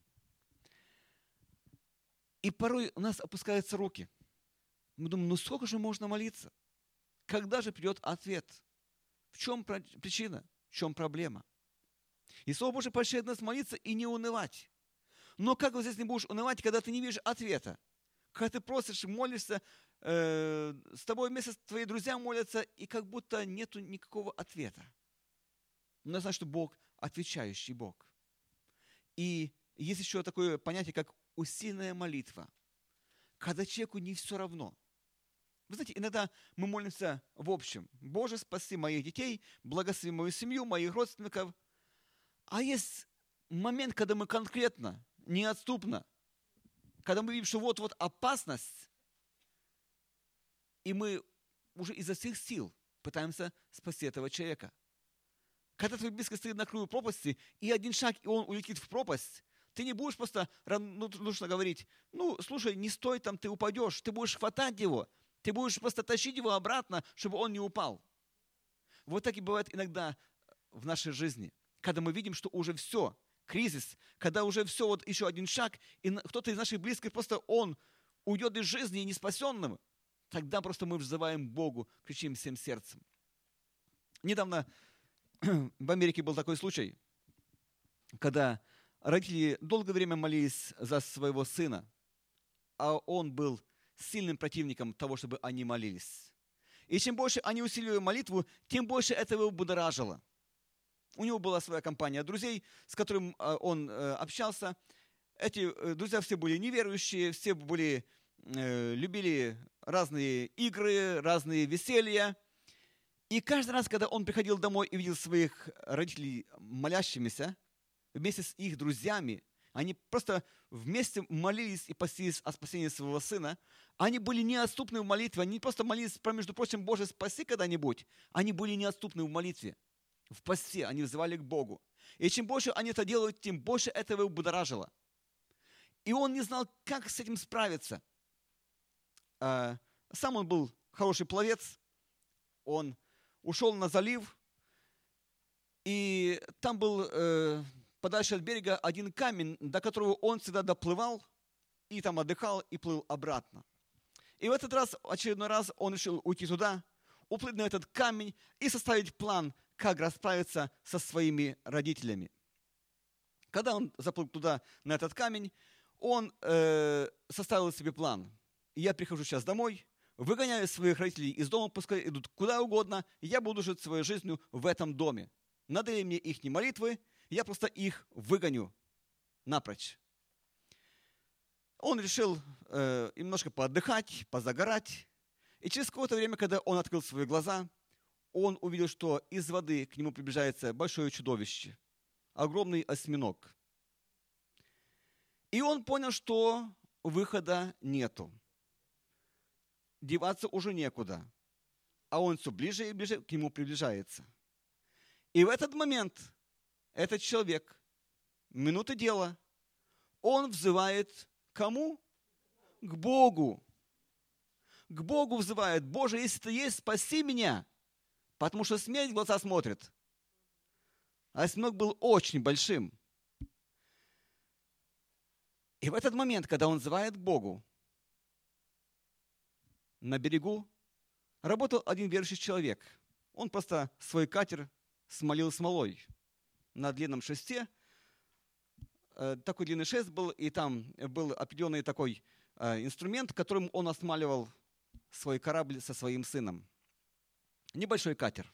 И порой у нас опускаются руки. Мы думаем: ну сколько же можно молиться? Когда же придет ответ? В чем причина? В чем проблема? И Слово Божие поощряет нас молиться и не унывать. Но как вот здесь не будешь унывать, когда ты не видишь ответа? Когда ты просишь, молишься, э, с тобой вместе твои друзья молятся, и как будто нету никакого ответа. Но я знаю, что Бог отвечающий Бог. И есть еще такое понятие, как усиленная молитва, когда человеку не все равно. Вы знаете, иногда мы молимся в общем. Боже, спаси моих детей, благослови мою семью, моих родственников. А есть момент, когда мы конкретно, неотступно, когда мы видим, что вот-вот опасность, и мы уже изо всех сил пытаемся спасти этого человека. Когда твой близкий стоит на краю пропасти, и один шаг, и он улетит в пропасть, ты не будешь просто, ну, нужно говорить, ну, слушай, не стой там, ты упадешь. Ты будешь хватать его, ты будешь просто тащить его обратно, чтобы он не упал. Вот так и бывает иногда в нашей жизни, когда мы видим, что уже все, кризис, когда уже все, вот еще один шаг, и кто-то из наших близких просто он уйдет из жизни и не спасенным, тогда просто мы взываем Богу, кричим всем сердцем. Недавно в Америке был такой случай, когда родители долгое время молились за своего сына, а он был сильным противником того, чтобы они молились. И чем больше они усиливали молитву, тем больше это его будоражило. У него была своя компания друзей, с которым он общался. Эти друзья все были неверующие, все были, любили разные игры, разные веселья. И каждый раз, когда он приходил домой и видел своих родителей молящимися, вместе с их друзьями, они просто вместе молились и постились о спасении своего сына. Они были неотступны в молитве. Они не просто молились, между прочим, Боже, спаси когда-нибудь. Они были неотступны в молитве. В посте они взывали к Богу. И чем больше они это делают, тем больше этого его будоражило. И он не знал, как с этим справиться. Сам он был хороший пловец. Он ушел на залив. И там был подальше от берега один камень, до которого он всегда доплывал, и там отдыхал, и плыл обратно. И в этот раз, очередной раз, он решил уйти туда, уплыть на этот камень и составить план, как расправиться со своими родителями. Когда он заплыл туда, на этот камень, он э, составил себе план. Я прихожу сейчас домой, выгоняю своих родителей из дома, пускай идут куда угодно, и я буду жить своей жизнью в этом доме. Надоели мне их молитвы, я просто их выгоню напрочь. Он решил э, немножко поотдыхать, позагорать. И через какое-то время, когда он открыл свои глаза, он увидел, что из воды к нему приближается большое чудовище, огромный осьминог. И он понял, что выхода нету. Деваться уже некуда. А он все ближе и ближе к нему приближается. И в этот момент этот человек, минуты дела, он взывает кому? К Богу. К Богу взывает: Боже, если ты есть, спаси меня. Потому что смерть в глаза смотрит. А осьминог был очень большим. И в этот момент, когда он взывает к Богу, на берегу работал один верующий человек. Он просто свой катер смолил смолой на длинном шесте. Такой длинный шест был, и там был определенный такой инструмент, которым он осмаливал свой корабль со своим сыном. Небольшой катер.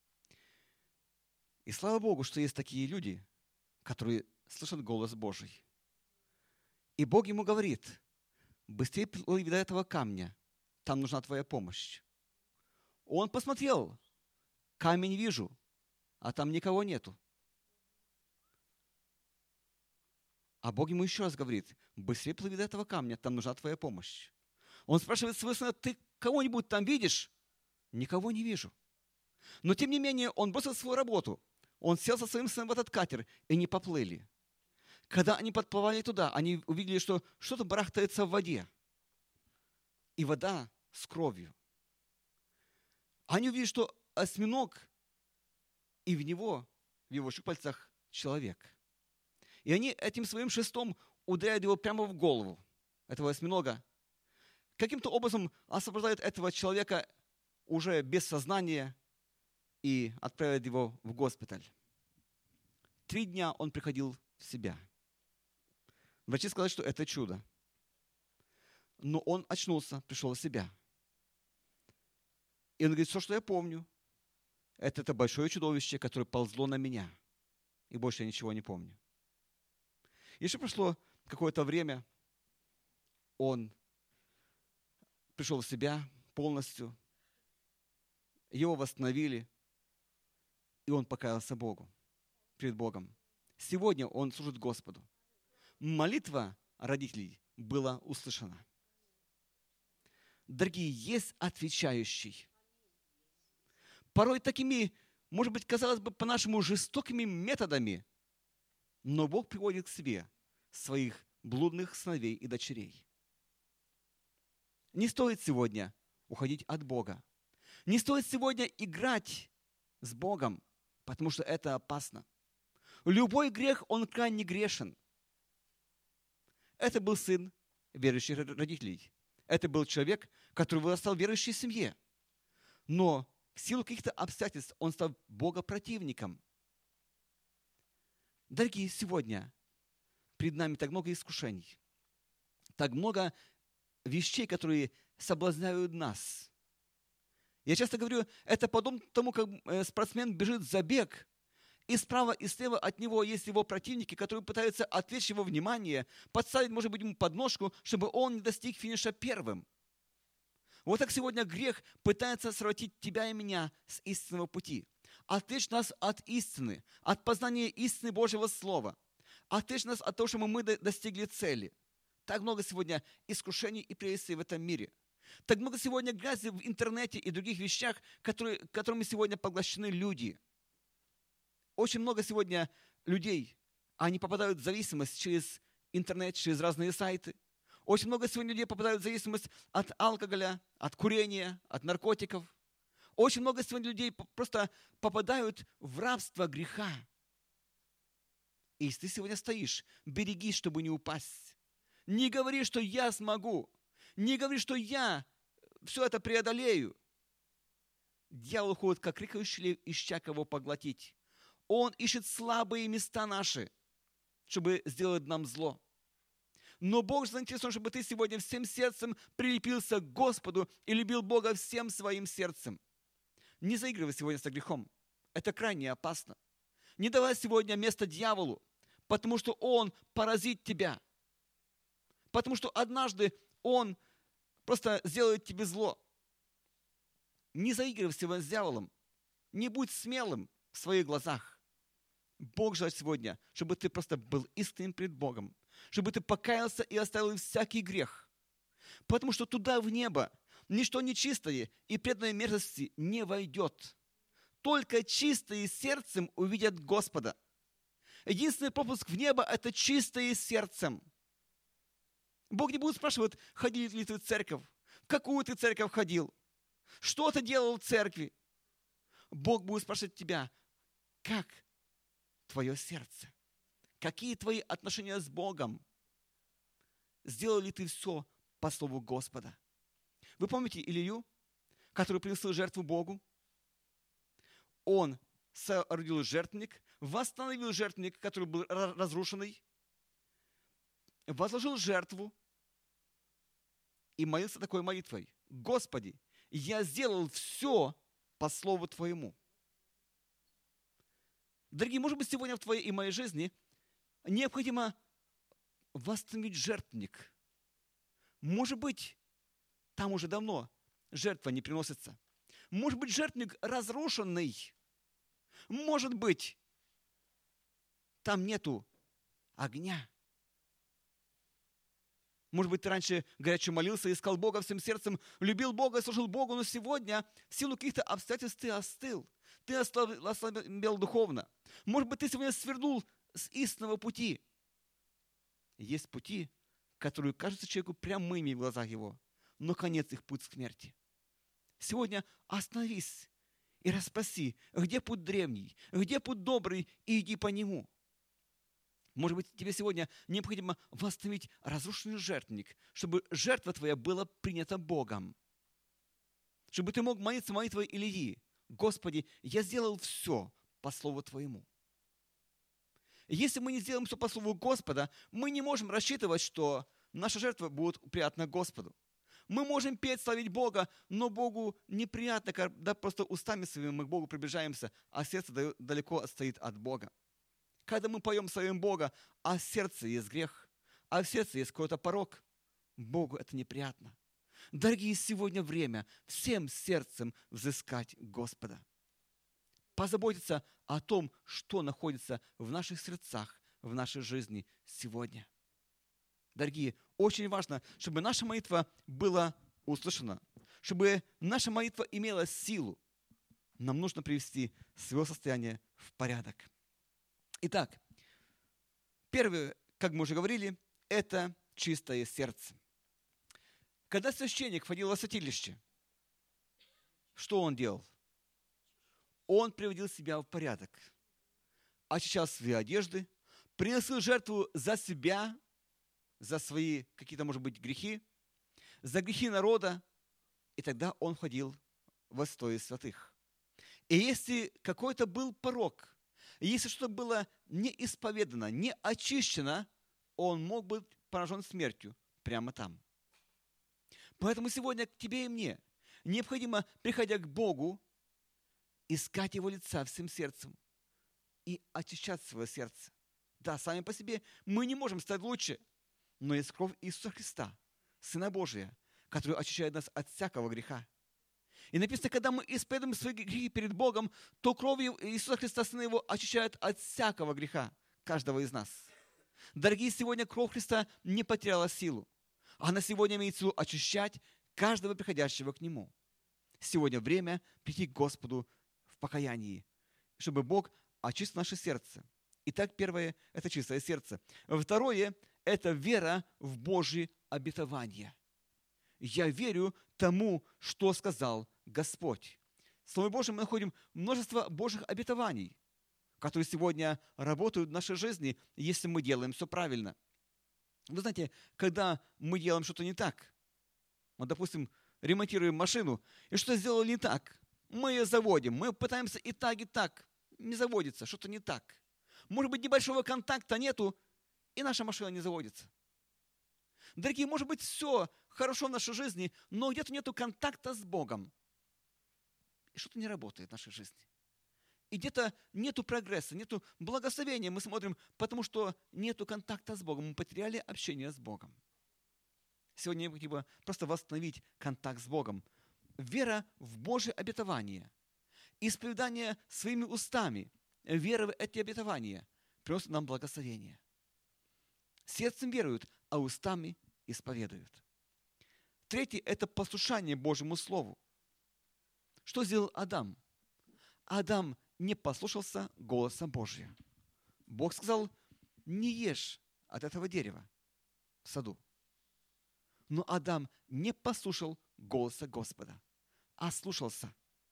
И слава Богу, что есть такие люди, которые слышат голос Божий. И Бог ему говорит: быстрее плыви до этого камня, там нужна твоя помощь. Он посмотрел, камень вижу, а там никого нету. А Бог ему еще раз говорит: быстрее плыви до этого камня, там нужна твоя помощь. Он спрашивает своего сына: ты кого-нибудь там видишь? Никого не вижу. Но тем не менее он бросил свою работу. Он сел со своим сыном в этот катер, и они поплыли. Когда они подплывали туда, они увидели, что что-то барахтается в воде. И вода с кровью. Они увидели, что осьминог, и в него, в его щупальцах, человек. И они этим своим шестом ударяют его прямо в голову, этого осьминога. Каким-то образом освобождают этого человека уже без сознания и отправляют его в госпиталь. Три дня он приходил в себя. Врачи сказали, что это чудо. Но он очнулся, пришел в себя. И он говорит: все, что я помню, это это большое чудовище, которое ползло на меня. и больше я ничего не помню. Еще прошло какое-то время, он пришел в себя полностью, его восстановили, и он покаялся Богу, перед Богом. Сегодня он служит Господу. Молитва родителей была услышана. Дорогие, есть отвечающий. Порой такими, может быть, казалось бы, по-нашему жестокими методами, но Бог приводит к себе своих блудных сыновей и дочерей. Не стоит сегодня уходить от Бога. Не стоит сегодня играть с Богом, потому что это опасно. Любой грех, он крайне грешен. Это был сын верующих родителей. Это был человек, который вырастал в верующей семье. Но в силу каких-то обстоятельств он стал богопротивником. Дорогие, сегодня перед нами так много искушений, так много вещей, которые соблазняют нас. Я часто говорю, это подобно тому, как спортсмен бежит забег, и справа и слева от него есть его противники, которые пытаются отвлечь его внимание, подставить, может быть, ему подножку, чтобы он не достиг финиша первым. Вот так сегодня грех пытается своротить тебя и меня с истинного пути, отвлечь нас от истины, от познания истины Божьего Слова, отвлечь нас от того, чтобы мы достигли цели. Так много сегодня искушений и прелестей в этом мире. Так много сегодня грязи в интернете и других вещах, которые, которыми сегодня поглощены люди. Очень много сегодня людей, они попадают в зависимость через интернет, через разные сайты. Очень много сегодня людей попадают в зависимость от алкоголя, от курения, от наркотиков. Очень много сегодня людей просто попадают в рабство греха. И если ты сегодня стоишь, берегись, чтобы не упасть. Не говори, что я смогу. Не говори, что я все это преодолею. Дьявол ходит, как рыкающий лев, ища кого поглотить. Он ищет слабые места наши, чтобы сделать нам зло. Но Бог заинтересован, чтобы ты сегодня всем сердцем прилепился к Господу и любил Бога всем своим сердцем. Не заигрывай сегодня с грехом. Это крайне опасно. Не давай сегодня место дьяволу, потому что он поразит тебя. Потому что однажды он просто сделает тебе зло. Не заигрывай сегодня с дьяволом. Не будь смелым в своих глазах. Бог желает сегодня, чтобы ты просто был истинным пред Богом, чтобы ты покаялся и оставил всякий грех. Потому что туда, в небо, ничто нечистое и преданной мерзости не войдет. Только чистые сердцем увидят Господа. Единственный пропуск в небо – это чистые сердцем. Бог не будет спрашивать, ходил ли ты в церковь, в какую ты церковь ходил, что ты делал в церкви. Бог будет спрашивать тебя, как твое сердце, какие твои отношения с Богом, сделал ли ты все по слову Господа. Вы помните Илью, который приносил жертву Богу? Он соорудил жертвенник, восстановил жертвенник, который был разрушенный, возложил жертву и молился такой молитвой: Господи, я сделал все по слову Твоему. Дорогие, может быть, сегодня в твоей и моей жизни необходимо восстановить жертвенник. Может быть, там уже давно жертва не приносится. Может быть, жертвенник разрушенный. Может быть, там нету огня. Может быть, ты раньше горячо молился, искал Бога всем сердцем, любил Бога, служил Богу, но сегодня в силу каких-то обстоятельств ты остыл. Ты ослабел духовно. Может быть, ты сегодня свернул с истинного пути. Есть пути, которые кажутся человеку прямыми в глазах его, но конец их путь к смерти. Сегодня остановись и расспроси, где путь древний, где путь добрый, и иди по нему. Может быть, тебе сегодня необходимо восстановить разрушенный жертвенник, чтобы жертва твоя была принята Богом. Чтобы ты мог молиться молитвой Илии: Господи, я сделал все по слову Твоему. Если мы не сделаем все по слову Господа, мы не можем рассчитывать, что наша жертва будет приятна Господу. Мы можем петь, славить Бога, но Богу неприятно, когда просто устами своими мы к Богу приближаемся, а сердце далеко отстоит от Бога. Когда мы поем своим Бога, а в сердце есть грех, а в сердце есть какой-то порок, Богу это неприятно. Дорогие, сегодня время всем сердцем взыскать Господа. Позаботиться о том, что находится в наших сердцах, в нашей жизни сегодня. Дорогие, очень важно, чтобы наша молитва была услышана, чтобы наша молитва имела силу. Нам нужно привести свое состояние в порядок. Итак, первое, как мы уже говорили, это чистое сердце. Когда священник входил во святилище, что он делал? Он приводил себя в порядок, очищал свои одежды, приносил жертву за себя, за свои какие-то, может быть, грехи, за грехи народа, и тогда он входил во святое святых. И если какой-то был порок, если что-то было не исповедано, не очищено, он мог быть поражен смертью прямо там. Поэтому сегодня к тебе и мне необходимо, приходя к Богу, искать Его лица всем сердцем и очищать свое сердце. Да, сами по себе мы не можем стать лучше, но есть кровь Иисуса Христа, Сына Божия, который очищает нас от всякого греха. И написано, когда мы исповедуем свои грехи перед Богом, то кровью Иисуса Христа, Сына Его, очищает от всякого греха каждого из нас. Дорогие, сегодня кровь Христа не потеряла силу. Она сегодня имеет силу очищать каждого приходящего к Нему. Сегодня время прийти к Господу в покаянии, чтобы Бог очистил наше сердце. Итак, первое – это чистое сердце. Второе – это вера в Божьи обетования. Я верю тому, что сказал Господь. В Слове Божьем мы находим множество Божьих обетований, которые сегодня работают в нашей жизни, если мы делаем все правильно. Вы знаете, когда мы делаем что-то не так, вот, допустим, ремонтируем машину, и что-то сделали не так, мы ее заводим, мы пытаемся и так, и так, не заводится, что-то не так. Может быть, небольшого контакта нету, и наша машина не заводится. Дорогие, может быть, все хорошо в нашей жизни, но где-то нету контакта с Богом. И что-то не работает в нашей жизни. И где-то нету прогресса, нету благословения. Мы смотрим, потому что нету контакта с Богом. Мы потеряли общение с Богом. Сегодня я хотел бы просто восстановить контакт с Богом. Вера в Божье обетование. Исповедание своими устами. Вера в эти обетования приносит нам благословение. Сердцем веруют, а устами исповедуют. Третье – это послушание Божьему Слову. Что сделал Адам? Адам не послушался голоса Божия. Бог сказал, не ешь от этого дерева в саду. Но Адам не послушал голоса Господа, а слушался.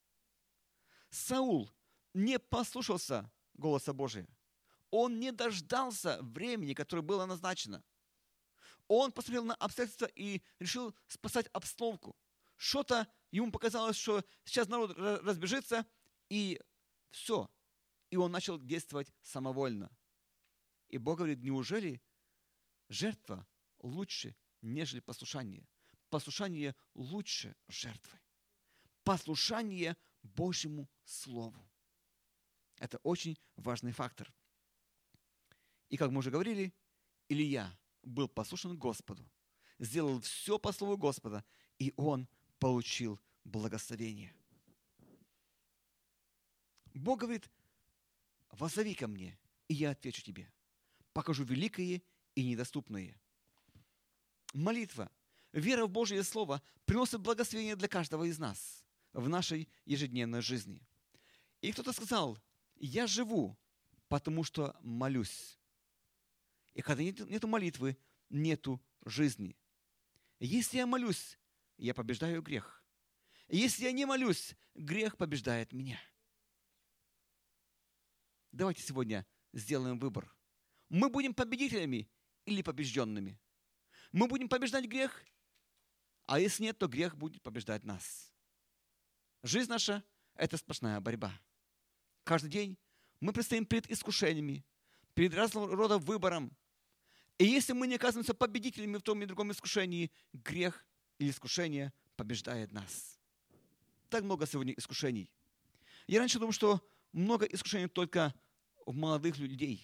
Саул не послушался голоса Божия. Он не дождался времени, которое было назначено. Он посмотрел на обстоятельства и решил спасать обстановку. Что-то ему показалось, что сейчас народ разбежится, и все. И он начал действовать самовольно. И Бог говорит, неужели жертва лучше, нежели послушание? Послушание лучше жертвы. Послушание Божьему Слову. Это очень важный фактор. И как мы уже говорили, Илия был послушен Господу, сделал все по слову Господа, и он получил благословение. Бог говорит, воззови ко мне, и я отвечу тебе. Покажу великое и недоступное. Молитва, вера в Божье Слово приносит благословение для каждого из нас в нашей ежедневной жизни. И кто-то сказал, я живу, потому что молюсь. И когда нет, нету молитвы, нету жизни. Если я молюсь, я побеждаю грех. Если я не молюсь, грех побеждает меня. Давайте сегодня сделаем выбор. Мы будем победителями или побежденными? Мы будем побеждать грех, а если нет, то грех будет побеждать нас. Жизнь наша – это сплошная борьба. Каждый день мы предстоим перед искушениями, перед разного рода выбором. И если мы не оказываемся победителями в том и другом искушении, грех или искушение побеждает нас. Так много сегодня искушений. Я раньше думал, что много искушений только у молодых людей.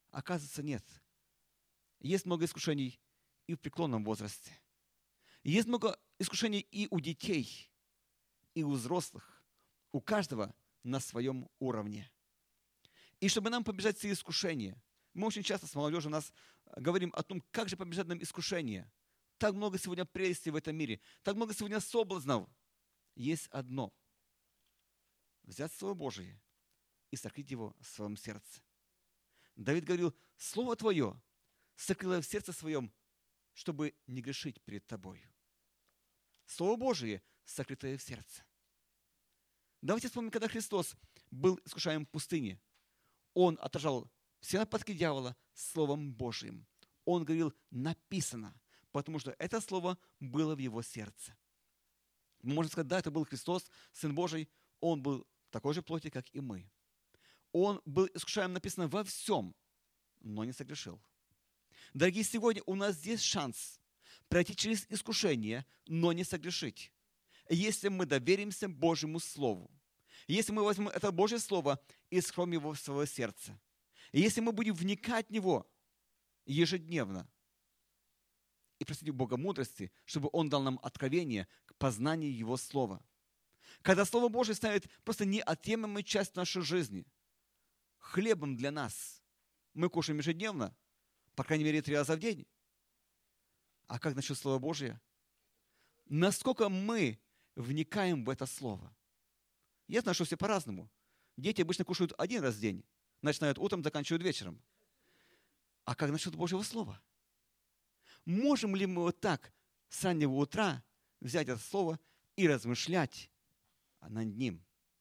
Оказывается, нет. Есть много искушений и в преклонном возрасте. Есть много искушений и у детей, и у взрослых. У каждого на своем уровне. И чтобы нам побежать все искушения, мы очень часто с молодежью у нас говорим о том, как же побежать нам искушения. Так много сегодня прелестей в этом мире, так много сегодня соблазнов. Есть одно. Взять Слово Божие и сокрыть его в своем сердце. Давид говорил, Слово Твое сокрыло в сердце своем, чтобы не грешить перед Тобою. Слово Божие сокрытое в сердце. Давайте вспомним, когда Христос был искушаем в пустыне. Он отражал все нападки дьявола Словом Божиим. Он говорил, написано, потому что это слово было в его сердце. Мы можем сказать, да, это был Христос, Сын Божий. Он был такой же плоти, как и мы. Он был искушаем, написано, во всем, но не согрешил. Дорогие, сегодня у нас есть шанс пройти через искушение, но не согрешить. Если мы доверимся Божьему Слову, если мы возьмем это Божье Слово и скроем его в свое сердце, и если мы будем вникать в него ежедневно и просить у Бога мудрости, чтобы Он дал нам откровение к познанию Его Слова. Когда Слово Божье станет просто неотъемлемой частью нашей жизни, хлебом для нас, мы кушаем ежедневно, по крайней мере, три раза в день. А как насчет Слова Божия? Насколько мы вникаем в это Слово? Я знаю, что все по-разному. Дети обычно кушают один раз в день. Начинают утром, заканчивают вечером. А как насчет Божьего Слова? Можем ли мы вот так с раннего утра взять это Слово и размышлять над ним?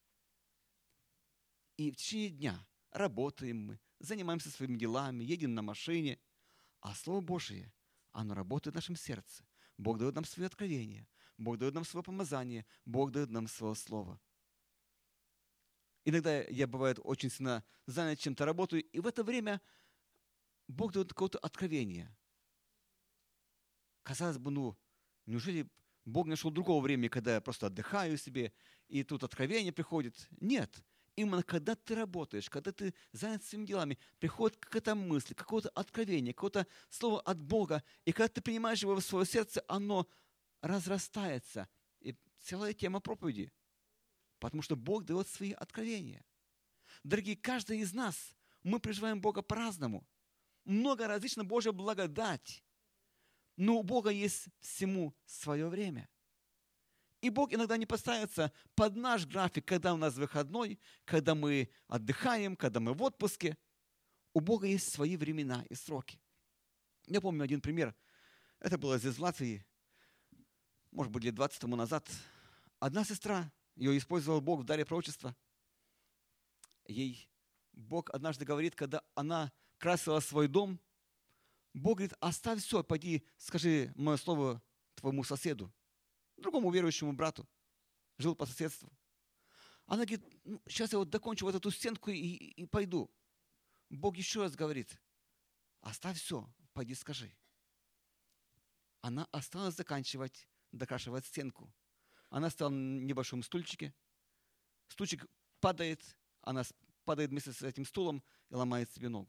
И в течение дня работаем мы, занимаемся своими делами, едем на машине. А Слово Божие, оно работает в нашем сердце. Бог дает нам свои откровения. Бог дает нам свое помазание. Бог дает нам свое Слово. Иногда я, бывает, очень сильно занят чем-то, работаю, и в это время Бог дает какое-то откровение. Казалось бы, ну, неужели Бог нашел другого времени, когда я просто отдыхаю себе, и тут откровение приходит? Нет. Именно когда ты работаешь, когда ты занят своими делами, приходит какая-то мысль, какое-то откровение, какое-то слово от Бога, и когда ты принимаешь его в свое сердце, оно разрастается. И целая тема проповеди. Потому что Бог дает свои откровения. Дорогие, каждый из нас, мы призываем Бога по-разному. Много различна Божья благодать. Но у Бога есть всему свое время. И Бог иногда не поставится под наш график, когда у нас выходной, когда мы отдыхаем, когда мы в отпуске. У Бога есть свои времена и сроки. Я помню один пример. Это было здесь в Латвии, может быть, лет двадцать тому назад. Одна сестра, ее использовал Бог в даре пророчества. Ей Бог однажды говорит, когда она красила свой дом, Бог говорит, оставь все, пойди, скажи мое слово твоему соседу, другому верующему брату, жил по соседству. Она говорит, ну, сейчас я вот докончу вот эту стенку и, и, и пойду. Бог еще раз говорит, оставь все, пойди скажи. Она осталась заканчивать, докрашивать стенку. Она стояла на небольшом стульчике. Стульчик падает, она падает вместе с этим стулом и ломает себе ногу.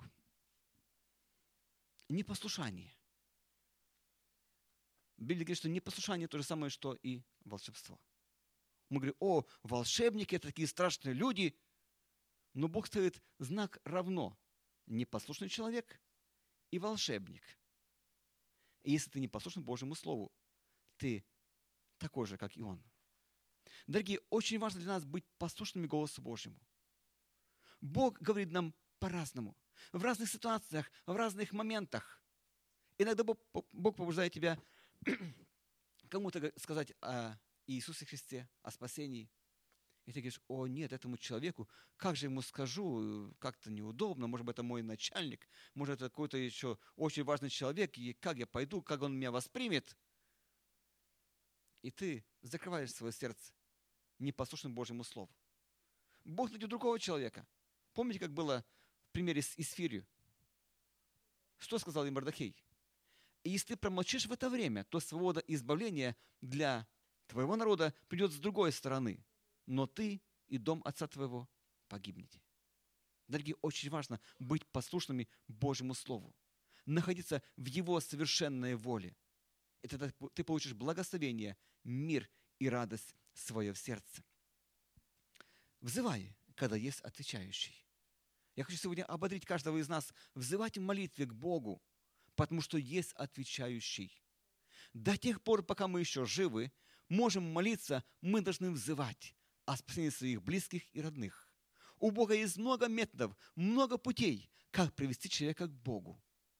Непослушание. Библия говорит, что непослушание то же самое, что и волшебство. Мы говорим, о, волшебники, это такие страшные люди. Но Бог ставит знак равно. Непослушный человек и волшебник. И если ты непослушен Божьему Слову, ты такой же, как и он. Дорогие, очень важно для нас быть послушными голосу Божьему. Бог говорит нам по-разному. В разных ситуациях, в разных моментах. Иногда Бог, Бог побуждает тебя кому-то сказать о Иисусе Христе, о спасении. И ты говоришь, о нет, этому человеку, как же ему скажу, как-то неудобно, может быть, это мой начальник, может, это какой-то еще очень важный человек, и как я пойду, как он меня воспримет. И ты закрываешь свое сердце непослушным Божьему Слову. Бог найдет другого человека. Помните, как было в примере с Исфирью? Что сказал им Мордехей? И если ты промолчишь в это время, то свобода избавления для твоего народа придет с другой стороны. Но ты и дом отца твоего погибнете. Дорогие, очень важно быть послушными Божьему Слову, находиться в Его совершенной воле. И тогда ты получишь благословение, мир и радость свое в сердце. Взывай, когда есть отвечающий. Я хочу сегодня ободрить каждого из нас, взывать в молитве к Богу, потому что есть отвечающий. До тех пор, пока мы еще живы, можем молиться, мы должны взывать о спасении своих близких и родных. У Бога есть много методов, много путей, как привести человека к Богу.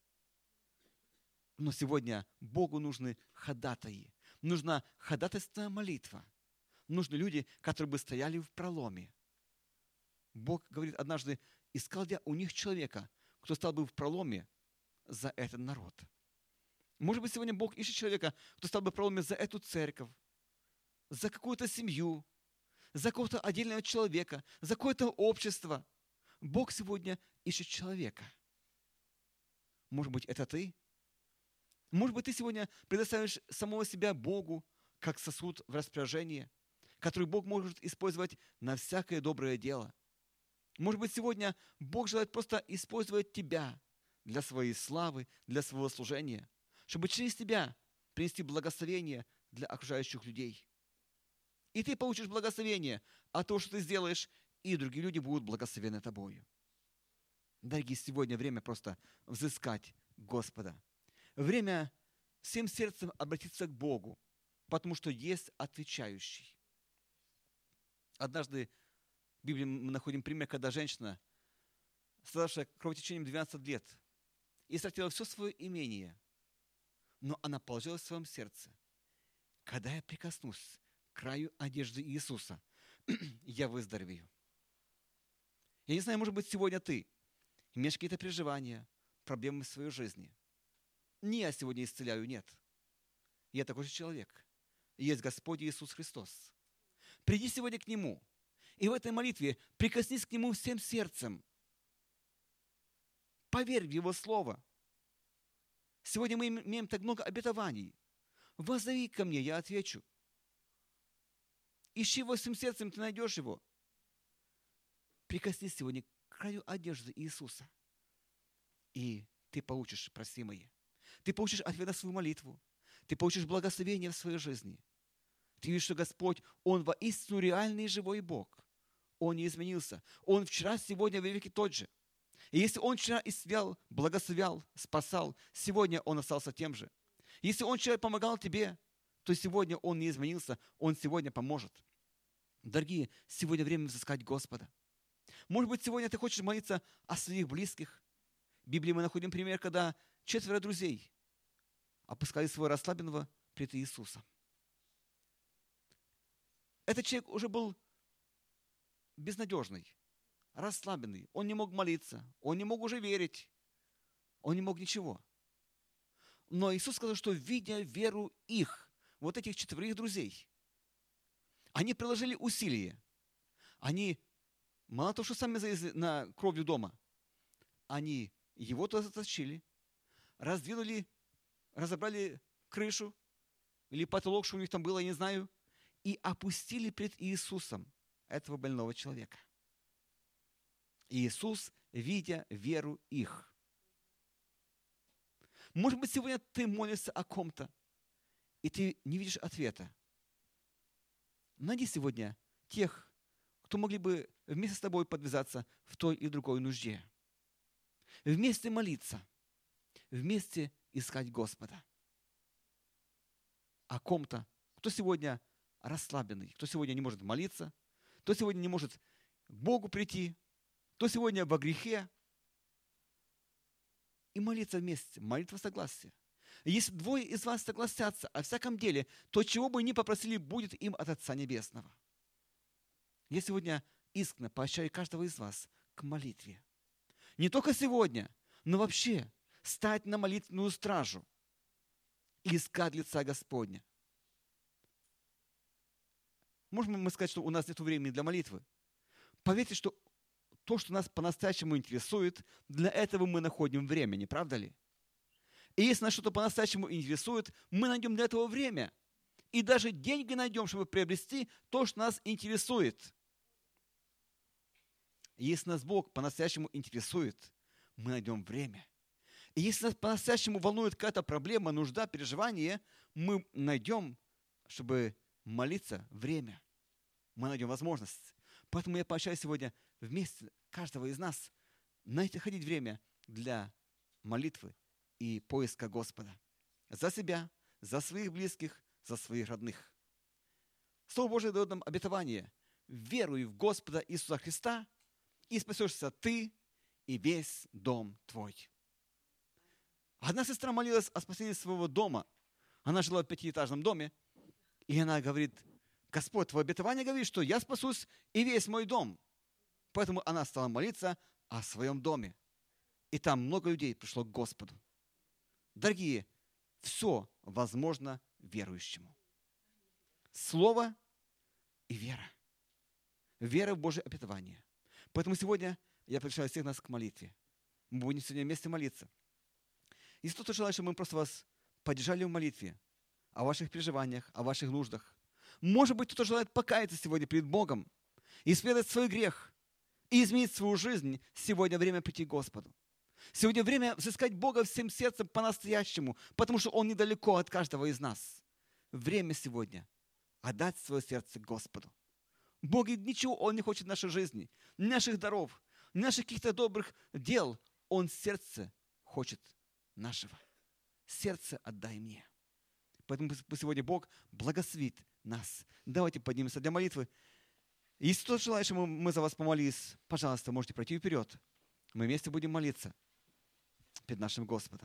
Но сегодня Богу нужны ходатаи. Нужна ходатайственная молитва. Нужны люди, которые бы стояли в проломе. Бог говорит однажды, искал я у них человека, кто стал бы в проломе за этот народ. Может быть, сегодня Бог ищет человека, кто стал бы в проломе за эту церковь, за какую-то семью, за какого-то отдельного человека, за какое-то общество. Бог сегодня ищет человека. Может быть, это ты? Может быть, ты сегодня предоставишь самого себя Богу, как сосуд в распоряжение, который Бог может использовать на всякое доброе дело. Может быть, сегодня Бог желает просто использовать тебя для своей славы, для своего служения, чтобы через тебя принести благословение для окружающих людей. И ты получишь благословение от того, что ты сделаешь, и другие люди будут благословены тобою. Дорогие, сегодня время просто взыскать Господа. Время всем сердцем обратиться к Богу, потому что есть отвечающий. Однажды в Библии мы находим пример, когда женщина, страдавшая кровотечением двенадцать лет, истратила все свое имение, но она положила в своем сердце: когда я прикоснусь к краю одежды Иисуса, я выздоровею. Я не знаю, может быть, сегодня ты имеешь какие-то переживания, проблемы в своей жизни. Не я сегодня исцеляю, нет. Я такой же человек. Есть Господь Иисус Христос. Приди сегодня к Нему, и в этой молитве прикоснись к Нему всем сердцем. Поверь в Его Слово. Сегодня мы имеем так много обетований. Воззови ко мне, я отвечу. Ищи его всем сердцем, ты найдешь его. Прикоснись сегодня к краю одежды Иисуса, и ты получишь просимое. Ты получишь ответ на свою молитву. Ты получишь благословение в своей жизни. Ты видишь, что Господь, Он воистину реальный и живой Бог. Он не изменился. Он вчера, сегодня, во веки тот же. И если Он вчера исцелял, благословлял, спасал, сегодня Он остался тем же. Если Он вчера помогал тебе, то сегодня Он не изменился, Он сегодня поможет. Дорогие, сегодня время взыскать Господа. Может быть, сегодня ты хочешь молиться о своих близких. В Библии мы находим пример, когда четверо друзей опускали своего расслабленного пред Иисуса. Этот человек уже был безнадежный, расслабленный. Он не мог молиться, он не мог уже верить, он не мог ничего. Но Иисус сказал, что видя веру их, вот этих четверых друзей, они приложили усилия. Они, мало того, что сами залезли на кровлю дома, они его туда затащили, раздвинули, разобрали крышу или потолок, что у них там было, я не знаю, и опустили пред Иисусом этого больного человека. И Иисус, видя веру их. Может быть, сегодня ты молишься о ком-то, и ты не видишь ответа. Найди сегодня тех, кто могли бы вместе с тобой подвязаться в той и другой нужде. Вместе молиться, вместе искать Господа. О ком-то, кто сегодня расслабленный, кто сегодня не может молиться, кто сегодня не может к Богу прийти, кто сегодня во грехе. И молиться вместе, молитва согласия. Если двое из вас согласятся о всяком деле, то чего бы ни попросили, будет им от Отца Небесного. Я сегодня искренне поощряю каждого из вас к молитве. Не только сегодня, но вообще стать на молитвенную стражу и искать лица Господня. Можем мы сказать, что у нас нет времени для молитвы? Поверьте, что то, что нас по-настоящему интересует, для этого мы находим время, не правда ли? И если нас что-то по-настоящему интересует, мы найдем для этого время. И даже деньги найдем, чтобы приобрести то, что нас интересует. И если нас Бог по-настоящему интересует, мы найдем время. И если нас по-настоящему волнует какая-то проблема, нужда, переживание, мы найдем, чтобы молиться, время. Мы найдем возможность. Поэтому я поощряю сегодня вместе каждого из нас находить время для молитвы и поиска Господа. За себя, за своих близких, за своих родных. Слово Божие дает нам обетование. Веруй в Господа Иисуса Христа, и спасешься ты и весь дом твой. Одна сестра молилась о спасении своего дома. Она жила в пятиэтажном доме, и она говорит: Господь, твое обетование говорит, что я спасусь и весь мой дом. Поэтому она стала молиться о своем доме. И там много людей пришло к Господу. Дорогие, все возможно верующему. Слово и вера. Вера в Божье обетование. Поэтому сегодня я приглашаю всех нас к молитве. Мы будем сегодня вместе молиться. Если кто-то желает, чтобы мы просто вас поддержали в молитве, о ваших переживаниях, о ваших нуждах. Может быть, кто-то желает покаяться сегодня перед Богом, исповедать свой грех и изменить свою жизнь. Сегодня время прийти к Господу. Сегодня время взыскать Бога всем сердцем по-настоящему, потому что Он недалеко от каждого из нас. Время сегодня отдать свое сердце Господу. Бог ничего Он не хочет в нашей жизни, ни наших даров, ни наших каких-то добрых дел. Он сердце хочет нашего. Сердце отдай мне. Поэтому сегодня Бог благословит нас. Давайте поднимемся для молитвы. Если кто желает, чтобы мы за вас помолились, пожалуйста, можете пройти вперед. Мы вместе будем молиться перед нашим Господом.